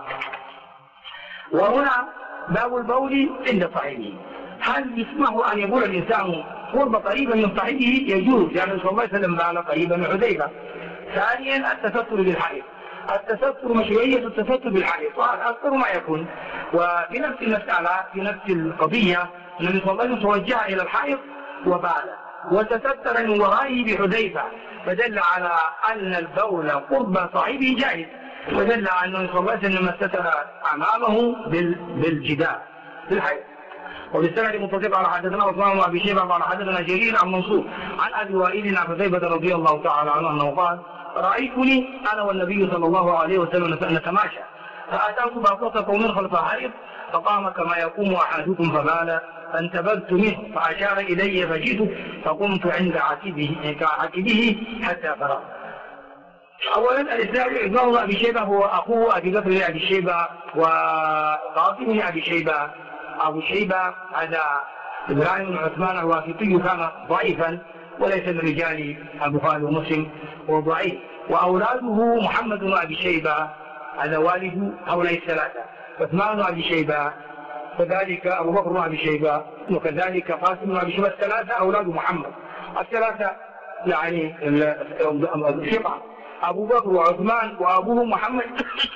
وهنا باب البول عند صاحبه، هل يسمح أن يبول الإنسان قرب قريبا من صاحبه؟ يجوز، يعني صلى الله عليه وسلم بال قريبا من حذيفة. ثانيا التستر بالحائط، التستر مشروعية التستر بالحائط أكثر ما يكون. وفي نفس المسألة في نفس القضية النبي صلى الله عليه وسلم توجه إلى الحائط وبال وتستر من ورائه بحذيفة، فدل على أن البول قرب صاحبه جائز، ودل على أنه صلى الله عليه وسلم استتر أمامه بالجدار بالحيث. وبالسند متصل على حدثنا عثمان بن أبي شيبة قال حدثنا جرير عن منصور عن أبي وائل عن حذيفة رضي الله تعالى عنه أنه قال رأيتني أنا والنبي صلى الله عليه وسلم نتماشى فأتاك باقوة قوم خلف حائط فقام كما يقوم أحدكم فبال فانتبهت منه فأشار إلي فجئت فقمت عند عتبه حتى فرغ. أولا الإسلام ابن أبي شيبة هو أخوه أبي بكر بن أبي شيبة وقاسم بن أبي شيبة. أبو شيبة هذا إبراهيم بن عثمان الواسطي كان ضعيفا وليس من رجال البخاري ومسلم وضعيف. وأولاده محمد بن أبي شيبة هذا والد هؤلاء الثلاثة، عثمان بن أبي شيبة كذلك أبو بكر بن أبي شيبة وكذلك قاسم بن أبي شيبة، الثلاثة أولاد محمد، الثلاثة يعني ثقة، أبو بكر وعثمان وأبوه محمد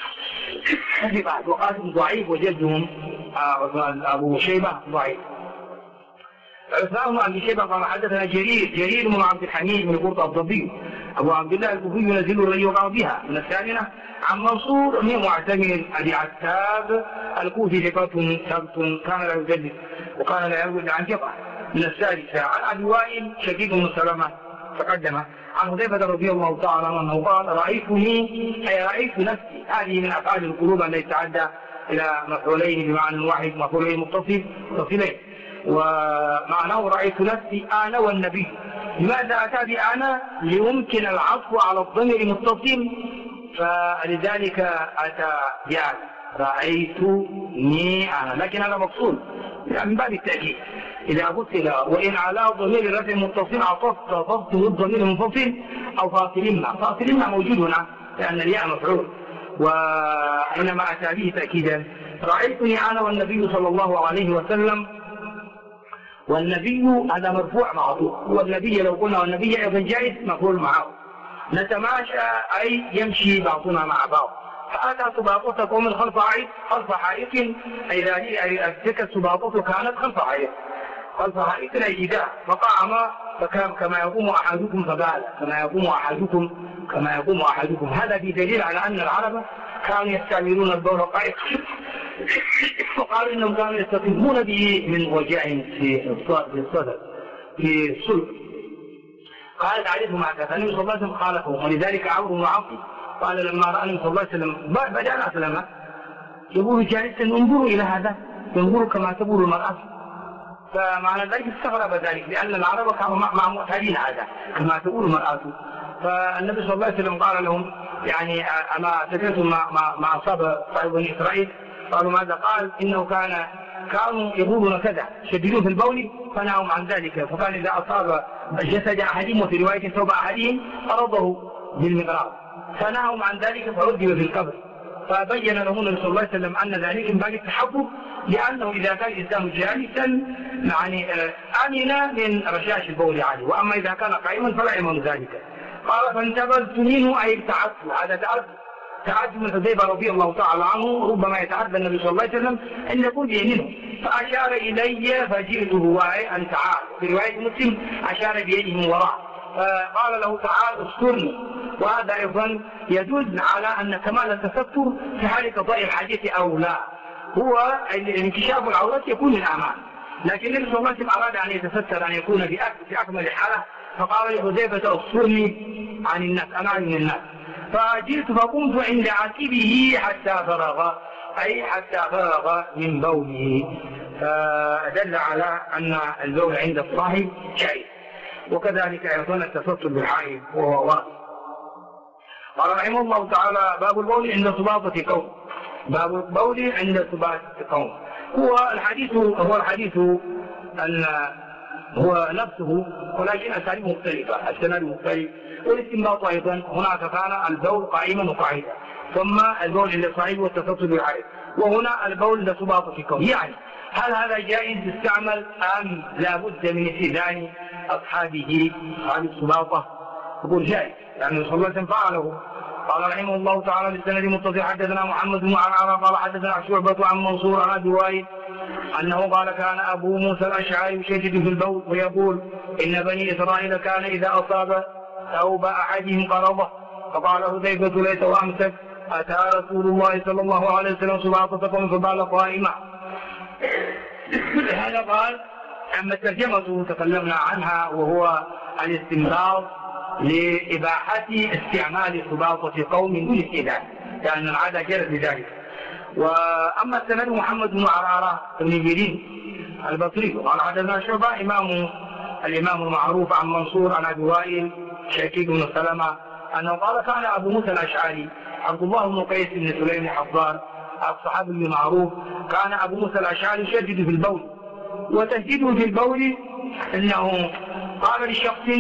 وقاسم ضعيف وجدهم أبو شيبة ضعيف. عثمان بن أبي شيبة قال حدثنا جرير بن عبد الحميد من قرط الضبي أبو عبد الله الكوفي ينزل الري وقع بها من الثامنة عن منصور بن معتمر أبي عتاب الكوفي ثقة ثبت كان لا يجدد وكان لا يرد عن ثقة من السادسة. عن أبي وائل شقيق بن سلمة تقدم عن حذيفة رضي الله تعالى عنه قال رأيتني أي رأيت نفسي. هذه من أفعال القلوب التي تعدى إلى مفعولين بمعنى واحد، مفعولين متصلين، ومعناه رأيت نفسي أنا والنبي. لماذا أتى بأنا؟ ليمكن العطف على الضمير المتصل، فلذلك أتى بأنا رأيتني أنا، لكن هذا مقصود من باب التأكيد. إذا قلت وإن على ضمير رفع متصل عطفت ضبطه الضمير المنفصل أو فاصل ما موجود هنا لأن الياء مفعول، وإنما أتى به تأكيدا. رأيتني أنا والنبي صلى الله عليه وسلم، والنبي هذا مرفوع معطوف، والنبي لو قلنا والنبي أيضا جائز مفعول معه. نتماشى أي يمشي بعضنا مع بعض. فأتى سباطة قوم خلف حائط أي تلك السباطة كانت خلف حائط. قال فرأيتنا إذا فقام فكان كما يقوم أحدكم فقال كما يقوم أحدكم. هذا في دليل على أن العرب كانوا يستعملون البول قائد، وقالوا إنهم كانوا يستطيبون به من وجع في الصدر في الصلب. قال تعرف ما كان النبي صلى الله عليه وسلم خالفه، ولذلك عمرو بن عاص قال لما رأى النبي صلى الله عليه وسلم بدأ أسلم يقول جالسا انظروا إلى هذا، ينظروا كما تقول المرأة. فمعنى ذلك استغرب ذلك، لأن العرب كانوا مع معتادين هذا كما تقول المرأة. فالنبي صلى الله عليه وسلم قال لهم يعني أما سمعتم ما أصاب صاحب بني إسرائيل؟ قالوا ماذا؟ قال إنه كانوا يقولون كذا، شديدون في البول فنهوا عن ذلك، فكان إذا أصاب جسد أحدهم وفي رواية ثوب أحدهم أرضه بالمغراب، فنهوا عن ذلك فعذب في القبر. فبين لهم النبي صلى الله عليه وسلم أن ذلك من باب التحفظ، لأنه إذا كان الإنسان جالسا يعني آمن من رشاش البول عليه، وأما إذا كان قائما فلا يمن ذلك. قال فانتبذت منه أي ابتعدت. هذا تعد من حذيفة رضي الله تعالى عنه، ربما يتعدى النبي صلى الله عليه وسلم أن يكون بيمينه، فأشار إلي فجئته وهي أن تعال. في رواية مسلم أشار بيده من وراء فقال له تعال استرني. وهذا أيضا يدل على أن كمال التستر في حال قضاء الحاجة أو لا، هو انكشاف العورات يكون للأعمال، لكن النبي صلى الله عليه وسلم أراد أن يتستر أن يكون في أكمل حالة، فقال لحذيفة استرني عن الناس، أنا من الناس. فجئت فقمت عند عاتبه حتى فرغ، أي حتى فرغ من بوله، فدل على أن البول عند الصاحب جائز. وكذلك أيضا التستر بالحائض وهو واجب. قال رحمه الله تعالى باب البول عند سباطة قوم. باب البول عند سباطة قوم هو الحديث أن هو نفسه، ولكن أساليب مختلفة، السند مختلف، والاستنباط أيضا هناك كان البول قائما وقاعدا، ثم البول عند الصعيد والتستر بالحائض، وهنا البول عند سباطة قوم. يعني هل هذا جائز يستعمل أم لا بد من استئذان أصحابه أصحاب السباطة؟ يقول جائز، لأن صلى الله عليه وسلم فعله. قال رحمه الله تعالى بالسند المتصل حدثنا محمد بن عرعر قال حدثنا شعبة عن منصور عن أبي وائل أنه قال كان أبو موسى الأشعري يشدد في البول ويقول إن بني إسرائيل كان إذا أصاب ثوب أحدهم قرضه، فقال حذيفة ليس وأمسك أتى رسول الله صلى الله عليه وسلم سباطة قوم فبال قائما. هذا قال. أما الترجمة تكلمنا عنها، وهو الاستنباط لإباحة استعمال سباطة قوم دون استئذان، لأن العادة جرت بذلك. وأما السند محمد بن عرعرة بن جرير البصري قال حدثنا شعبة الإمام المعروف عن منصور عن أبي وائل شقيق بن سلمة أنه قال كان أبو موسى الأشعري عبد الله بن قيس بن سليم الحضار الصحابي المعروف، كان أبو موسى الأشعري يشدد في البول، وتشديده في البول أنه قال لشخص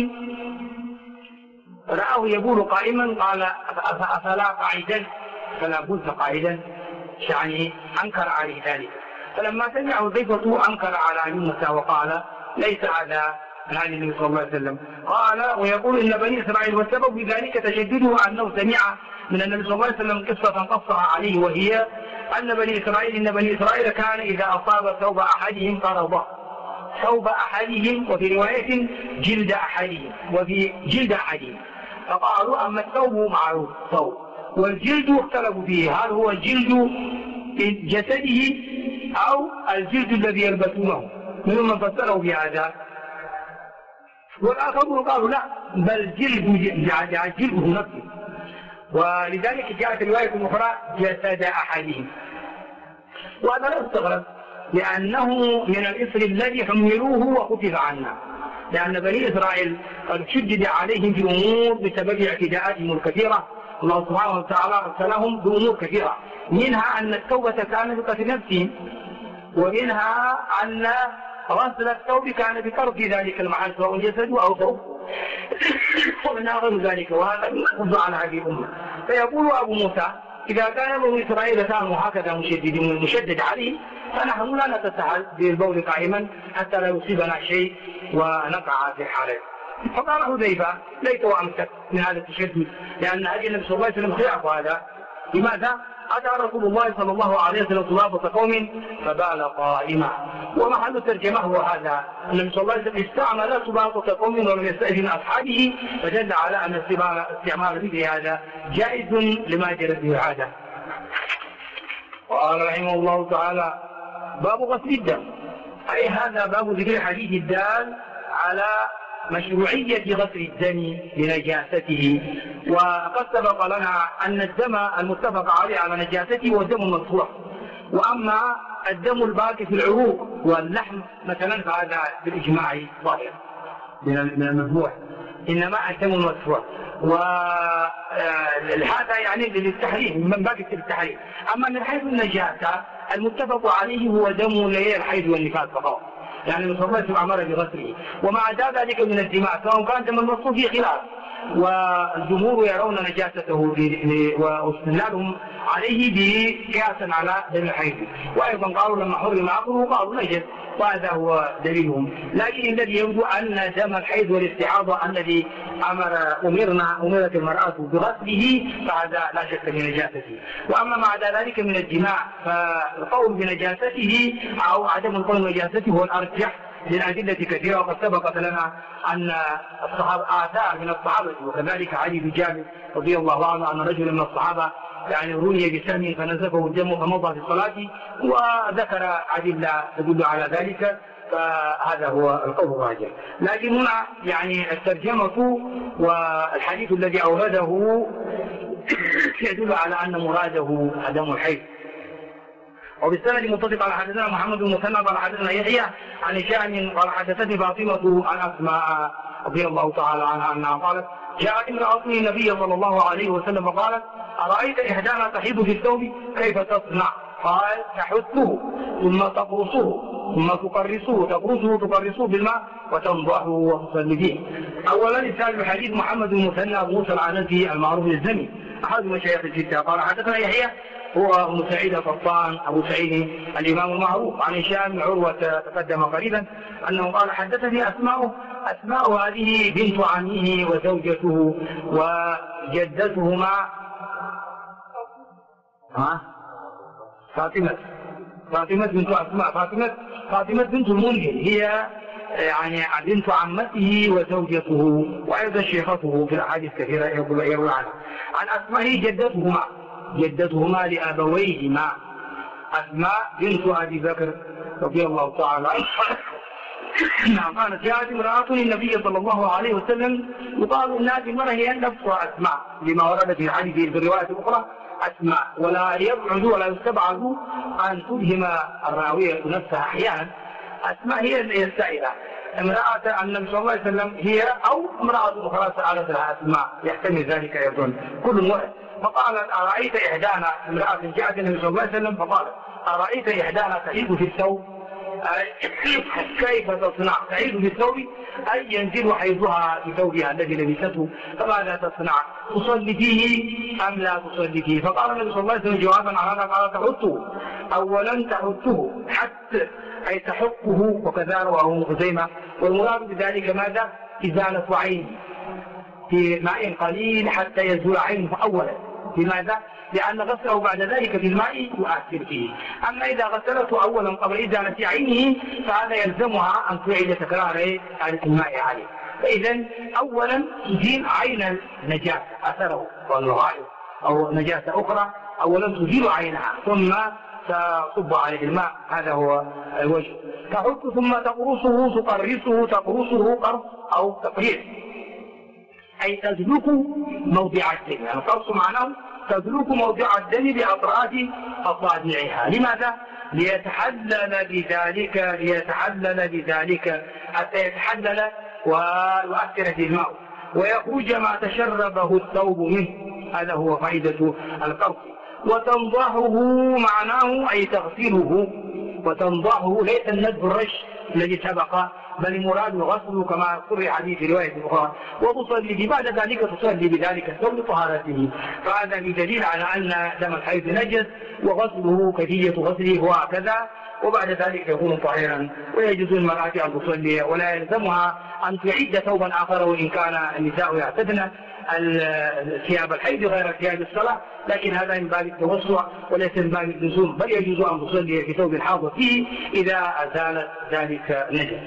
رآه يبول قائما قال أفلا قاعدا؟ فلا بد قاعدا، يعني أنكر عليه ذلك. فلما سمع حذيفة أنكر على أبي موسى وقال ليس هذا عن النبي صلى الله عليه وسلم. قال ويقول إن بني إسرائيل والسبب في ذلك تشدده أنه سمع من النبي صلى الله عليه وسلم قصة قصها عليه، وهي أن بني إسرائيل كان إذا أصاب ثوب أحدهم قرضه، ثوب أحدهم، وفي رواية جلد أحدهم، وفي جلد أحدهم. فقالوا أما الثوب معروف ثوب، والجلد اختلفوا فيه هل هو الجلد في جسده أو الجلد الذي يلبسونه، منهم من فسره بهذا، والآخرون قالوا لا بل جلده نفسه. ولذلك جاءت رواية أخرى جسد أحدهم، وهذا لا استغرب لأنه من الإثر الذي حملوه وخفف عنا، لأن بني إسرائيل قد شدد عليهم في أمور بسبب اعتداءاتهم الكثيرة. الله سبحانه وتعالى ارسلهم بأمور كثيرة، منها أن التوبة كانت بقتل نفسهم، ومنها أن غسل الثوب كان بطرف ذلك المحل سواء جسد أو ثوب، ومنها غير ذلك، وهذا يحفظ عن هذه الأمة. فيقول أبو موسى إذا كان بني إسرائيل كانوا هكذا مشدد عليه، فنحن لا نتساهل بالبول قائما حتى لا يصيبنا شيء ونقع في حاله. فقال حذيفة ليت وأمسك من هذا التشدد، لأن هدي النبي صلى الله عليه وسلم خلاف هذا، لماذا؟ أتى رسول الله صلى الله عليه وسلم طلابة قوم فبال قائما. ومحل الترجمة هو هذا، النبي صلى الله عليه وسلم استعمل طلابة قوم ولم يستأذن أصحابه، فدل على أن استعمال مثل هذا جائز لما جرت به العادة. قال رحمه الله تعالى: باب غسل الدم، أي هذا باب ذكر الحديث الدال على مشروعية غسل الدم لنجاسته. وقد سبق لنا أن الدم المتفق عليه على نجاسته هو الدم المسفوح، وأما الدم الباقي في العروق واللحم مثلا فهذا بالإجماع ظاهر من المسفوح، إنما الدم المسفوح، وهذا يعني للتحريم من باب التحريم. أما من حيث النجاسة المتفق عليه هو دم الحيض والنفاس فقط، يعني من صلى أمر بغسله. وما عدا ذلك من الدماء سواء كان دم المصفوح فيه خلاف، والجمهور يرون نجاسته واستدلالهم عليه بقياسا على دم الحيض، وايضا قالوا لما حرم عقله قالوا نجس، وهذا هو دليلهم. لكن الذي يبدو ان دم الحيض والاستحاضه الذي امرت المراه بغسله فهذا لا شك في نجاسته. واما ما عدا ذلك من الدماء فالقول بنجاسته او عدم القول بنجاسته هو الارجح للأدلة كثيرة، وقد سبقت لنا أن الصحابة آثار من الصحابة، وكذلك علي بن جابر رضي الله عنه أن رجلا من الصحابة يعني رمي بسهم فنزفه الدم فمضى في الصلاة، وذكر أدلة تدل على ذلك، فهذا هو القول الراجح. لكن هنا يعني الترجمة والحديث الذي أورده يدل على أن مراده دم الحيض. وبالسند متصل على حدثنا محمد بن مثنى قال حدثنا يحيى عن هشام قال حدثتني فاطمة عن أسماء رضي الله تعالى عنها أنها قالت: جاءت امرأة النبي صلى الله عليه وسلم فقالت: أرأيت إحدانا تحيض في الثوب كيف تصنع؟ قال: تحثه ثم تقرصه ثم تقرصه بالماء وتنضحه وتصلي فيه. أولا إسناد الحديث محمد بن مثنى أبو موسى العنزي المعروف بالزمي أحد مشايخ الستة قال حدثنا يحيى هو أبو سعيد القطان أبو سعيد الإمام المعروف عن هشام بن عروة تقدم قريبا أنه قال: حدثني أسماء هذه بنت عمه وزوجته وجدتهما فاطمة بنت أسماء فاطمة بنت المنذر هي يعني بنت عمته وزوجته وأيضا شيخته في الأحاديث كثيرة يروي عنها. عن أسماء جدتهما لأبويهما أسماء بنت أبي بكر رضي الله تعالى عنها قالت: جاءت امرأة النبي صلى الله عليه وسلم يقال الناس المرأة هي نفسها أسماء لما ورد في الحديث في الرواية الأخرى أسماء، ولا يبعد ولا يستبعد أن تبهم الراوية نفسها أحيانا. أسماء هي السائلة، امرأة النبي صلى الله عليه وسلم هي أو امرأة أخرى سألت لها أسماء يحتمل ذلك أيضا كل واحد. فقالت: أرأيت إحدانا، امرأة جاءت النبي صلى الله عليه وسلم فقالت: أرأيت إحدانا تعيد في الثوب كيف تصنع؟ تعيد في الثوب أي ينزل حيضها في ثوبها الذي لبسته، فماذا تصنع؟ تصلي فيه أم لا تصلي فيه؟ فقال النبي صلى الله عليه وسلم جوابا على هذا قال: تحطه. أولا تحطه حتى أي تحقه، وكذا رواه خزيمة، والمراد بذلك ماذا؟ إزالة عين في ماء قليل حتى يزول عينه أولا. لماذا؟ لأن غسله بعد ذلك بالماء يؤثر فيه. أما إذا غسلته أولا قبل إزالة عينه فهذا يلزمها أن تعيد تكرار الماء عليه. فإذا أولا تزيل عين النجاسة أثره والغائب أو نجاسة أخرى، أولا تزيل عينها ثم تصب عليه الماء، هذا هو الوجه. تحط ثم تقرصه تقرصه قرص أو تقريص، أي تدلك موضع الدم، يعني القرص معناه تدلك موضع الدم بأطراف أصابعها. لماذا؟ ليتحلل بذلك حتى يتحلل ويؤثر في الماء ويخرج ما تشربه الثوب منه، هذا هو فائدة القرص. وتنضحه معناه أي تغسله، وتنضحه ليس الندب الرش الذي سبق، بل المراد الغسل كما صرح به في رواية أخرى، وتصلي به بعد ذلك تصلي بذلك الثوب لطهارته. فهذا بدليل على أن دم الحيض نجس، وغسله كيفية غسله هو هكذا، وبعد ذلك يكون طاهرا. ويجوز للمرأة أن تصلي ولا يلزمها أن تعد ثوبا آخر، وإن كان النساء يعتدن ثياب الحيض غير ثياب الصلاة، لكن هذا من باب التوسع وليس من باب اللزوم، بل يجوز أن تصلي في ثوب حاضر فيه إذا أزالت ذلك نجس.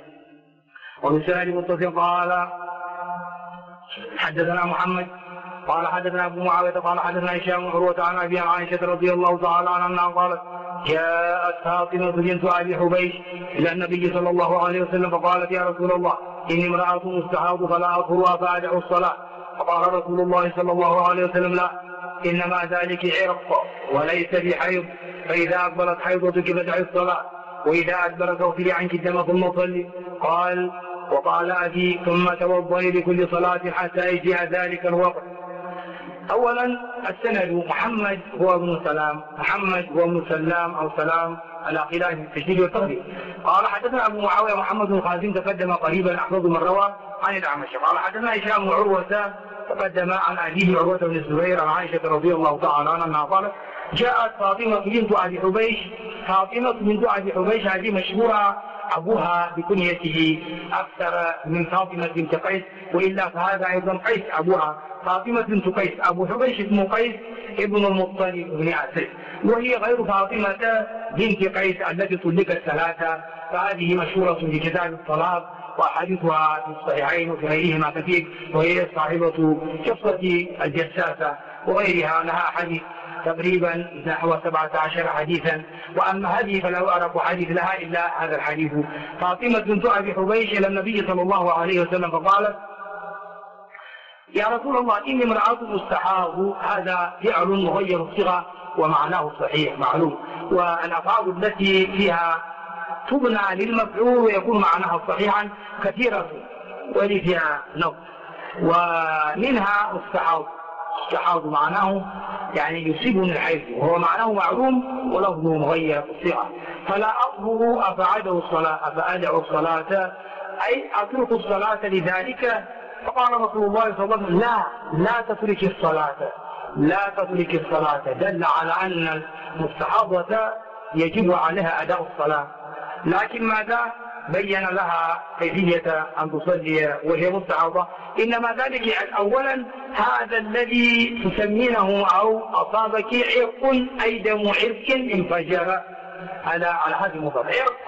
ومن سنة متصل قال حدثنا محمد قال حدثنا أبو معاوية قال حدثنا هشام بن عروة عن أبي عائشة رضي الله تعالى عنها قالت جاءت فاطمة بنت أبي حبيش إلى النبي صلى الله عليه وسلم فقالت يا رسول الله إني امرأة مستحاض فلا أطهر فأدع الصلاة. فقال رسول الله صلى الله عليه وسلم لا، إنما ذلك عرق وليس بحيض، فإذا أقبلت حيضتك فادعي الصلاة، وإذا أدبرت فاغسلي عنك الدم ثم صلي. وقال أبي ثم توضئي لكل صلاة حتى يجيء ذلك الوقت. أولا السند محمد هو ابن سلام أو سلام على خلاف التشديد والتقدير. قال حدثنا أبو معاوية محمد بن خازم تقدم قريبا أحفظ من روى عن الأعمش. قال حدثنا هشام بن عروة تقدم عن أبيه عروة بن الزبير عن عائشة رضي الله تعالى عنها قالت جاءت فاطمة بنت أبي حبيش. فاطمة بنت أبي حبيش هذه مشهورة أبوها بكنيته أكثر من فاطمة بنت قيس، وإلا فهذا أيضا قيس أبوها. فاطمة بنت قيس، أبو حبيش اسمه قيس ابن المطلب بن أسد، وهي غير فاطمة بنت قيس التي طلقت ثلاثة، فهذه مشهورة في كتاب الطلاق وأحاديثها في الصحيحين وفي غيرهما كثير، وهي صاحبة قصة الجساسة وغيرها، لها حديث تقريبا نحو 17 حديثا، وأما هذه فلا أعرف حديث لها إلا هذا الحديث. فاطمة بنت أبي حبيش إلى النبي صلى الله عليه وسلم فقالت يا رسول الله إني امرأة مستحاض. هذا فعل مغير الصيغة ومعناه صحيح معلوم، والأفعال التي فيها تبنى للمفعول ويكون معناها صحيحا كثيرة ولي فيها نظر، ومنها استحاض معناه يعني يصيبني الحيض، وهو معناه معلوم ولفظه مغير الصيغة. فلا أطهر أفعده الصلاة أفأدع الصلاة أي أترك الصلاة لذلك. فقال رسول الله صلى الله عليه وسلم لا تترك الصلاة، دل على أن المستحاضة يجب عليها أداء الصلاة، لكن ماذا بين لها كيفية أن تصلي وهي مستحاضة. إنما ذلك أولا هذا الذي تسمينه أو أصابك عرق أي دم عرق انفجر على هذه المضاد،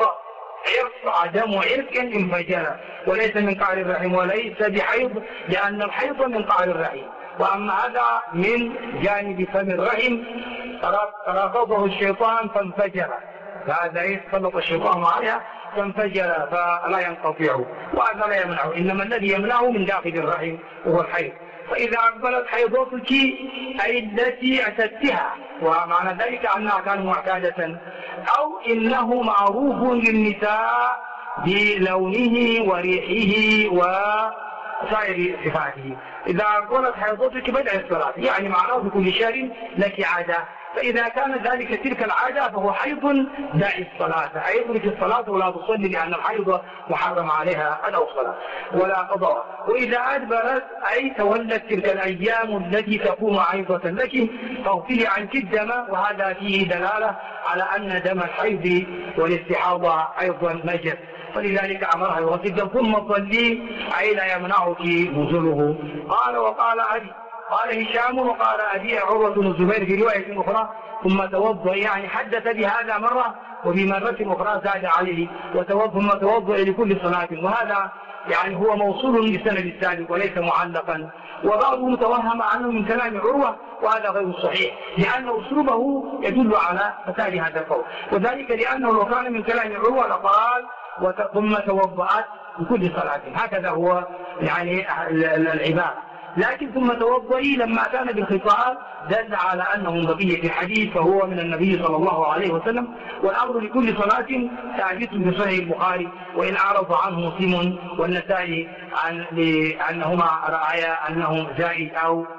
دم عرق انفجر وليس من قعر الرحم وليس بحيض، لأن الحيض من قعر الرحم، وأما هذا من جانب فم الرحم رفضه الشيطان فانفجر، فهذا يسلط الشيطان عليها فانفجر فلا ينقطع، وهذا لا يمنعه، إنما الذي يمنعه من داخل الرحم وهو الحيض. فإذا أقبلت حيضتك أي التي أتتها، ومعنى ذلك أنها كانت معتادة، أو إنه معروف للنساء بلونه وريحه وسائر صفاته. إذا أقبلت حيضتك بدأ الصلاة، يعني معناه في كل شهر لك عادة، فإذا كان ذلك تلك العادة فهو حيض داعي الصلاة، أي اترك الصلاة ولا تصلي، لأن الحيض محرم عليها أداء الصلاة ولا قضاء. وإذا أدبرت أي تولت تلك الأيام التي تكون عيضة لك فاغسلي عنك الدم، وهذا فيه دلالة على أن دم الحيض والاستحاضة أيضا نجس، فلذلك أمرها بغسل الدم ثم صلي أي لا يمنعك نزوله. وقال أبي قال هشام وقال أبي عروة بن الزبير في رواية أخرى ثم توضأ، يعني حدث بهذا مرة وبمرة أخرى زاد عليه ثم توضأ لكل صلاة، وهذا يعني هو موصول للسند السابق وليس معلقا، وبعضهم توهم عنه من كلام عروة وهذا غير صحيح، لأن أسلوبه يدل على فساد هذا القول، وذلك لأنه لو كان من كلام عروة لقال ثم توضأت لكل صلاة، هكذا هو يعني العبارة، لكن ثم توضئي لما كان بالخطاب دل على أنه من بقية الحديث فهو من النبي صلى الله عليه وسلم، والأمر لكل صلاة ثابت في صحيح البخاري، وإن أعرض عنه مسلم والنسائي لأنهما رأيا أنه زائد أو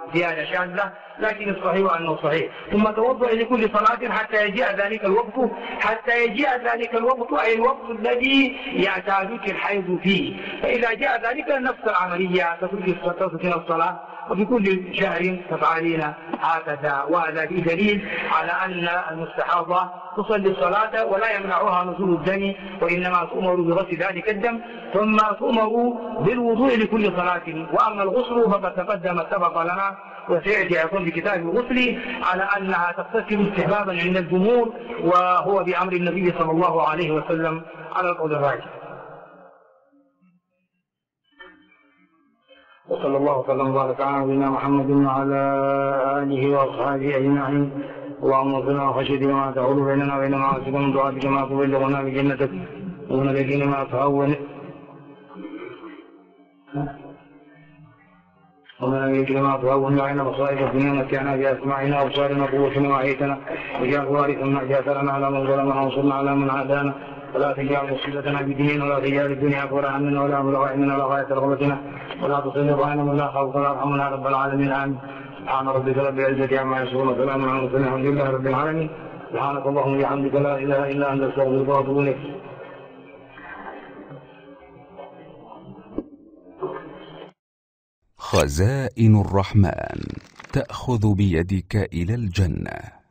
زيادة شاذة، لكن الصحيح أنه صحيح. ثم توضأ لكل صلاة حتى يجيء ذلك الوقت، أي الوقت الذي يعتادك الحيض فيه. فإذا جاء ذلك نفس العملية تكون الصلاة، وفي كل شهر تفعلين هكذا. وهذا في دليل على أن المستحاضة تصلي الصلاة ولا يمنعها نزول الدم، وإنما تؤمر بغسل ذلك الدم، ثم تؤمر بالوضوء لكل صلاة. وأما الغسل فقد تقدم سبق لنا وسيأتي أيضا في كتاب الغسل على أنها تغتسل استحبابا عند الجمهور، وهو بأمر النبي صلى الله عليه وسلم على القول الراجح. وصلى الله وسلم وبارك على نبينا محمد وعلى آله وأصحابه أجمعين. اللهم اغفر لنا خشيتك ما تحول بيننا وبين معاصيك، ومن طاعتك ما تبلغنا بجنتك، ومن اليقين ما تهون علينا مصائب الدنيا، متعنا بأسماعنا وأبصارنا وقوتنا وأحييتنا، واجعل وارثا منا جاثرنا على من ظلمنا وانصرنا على من عادانا، ولا تجعل مصيبتنا بديننا، ولا تجعل الدنيا أكبر همنا ولا مبلغ علمنا ولا غاية رغبتنا، ولا تسلط علينا من لا خوف ولا يرحمنا رب العالمين. آمين. سبحان ربك رب العزة عما يصفون وسلام على المرسلين الحمد لله رب العالمين. سبحانك اللهم وبحمدك لا إله إلا أنت أستغفرك وأتوب إليك. خزائن الرحمن تأخذ بيدك إلى الجنة.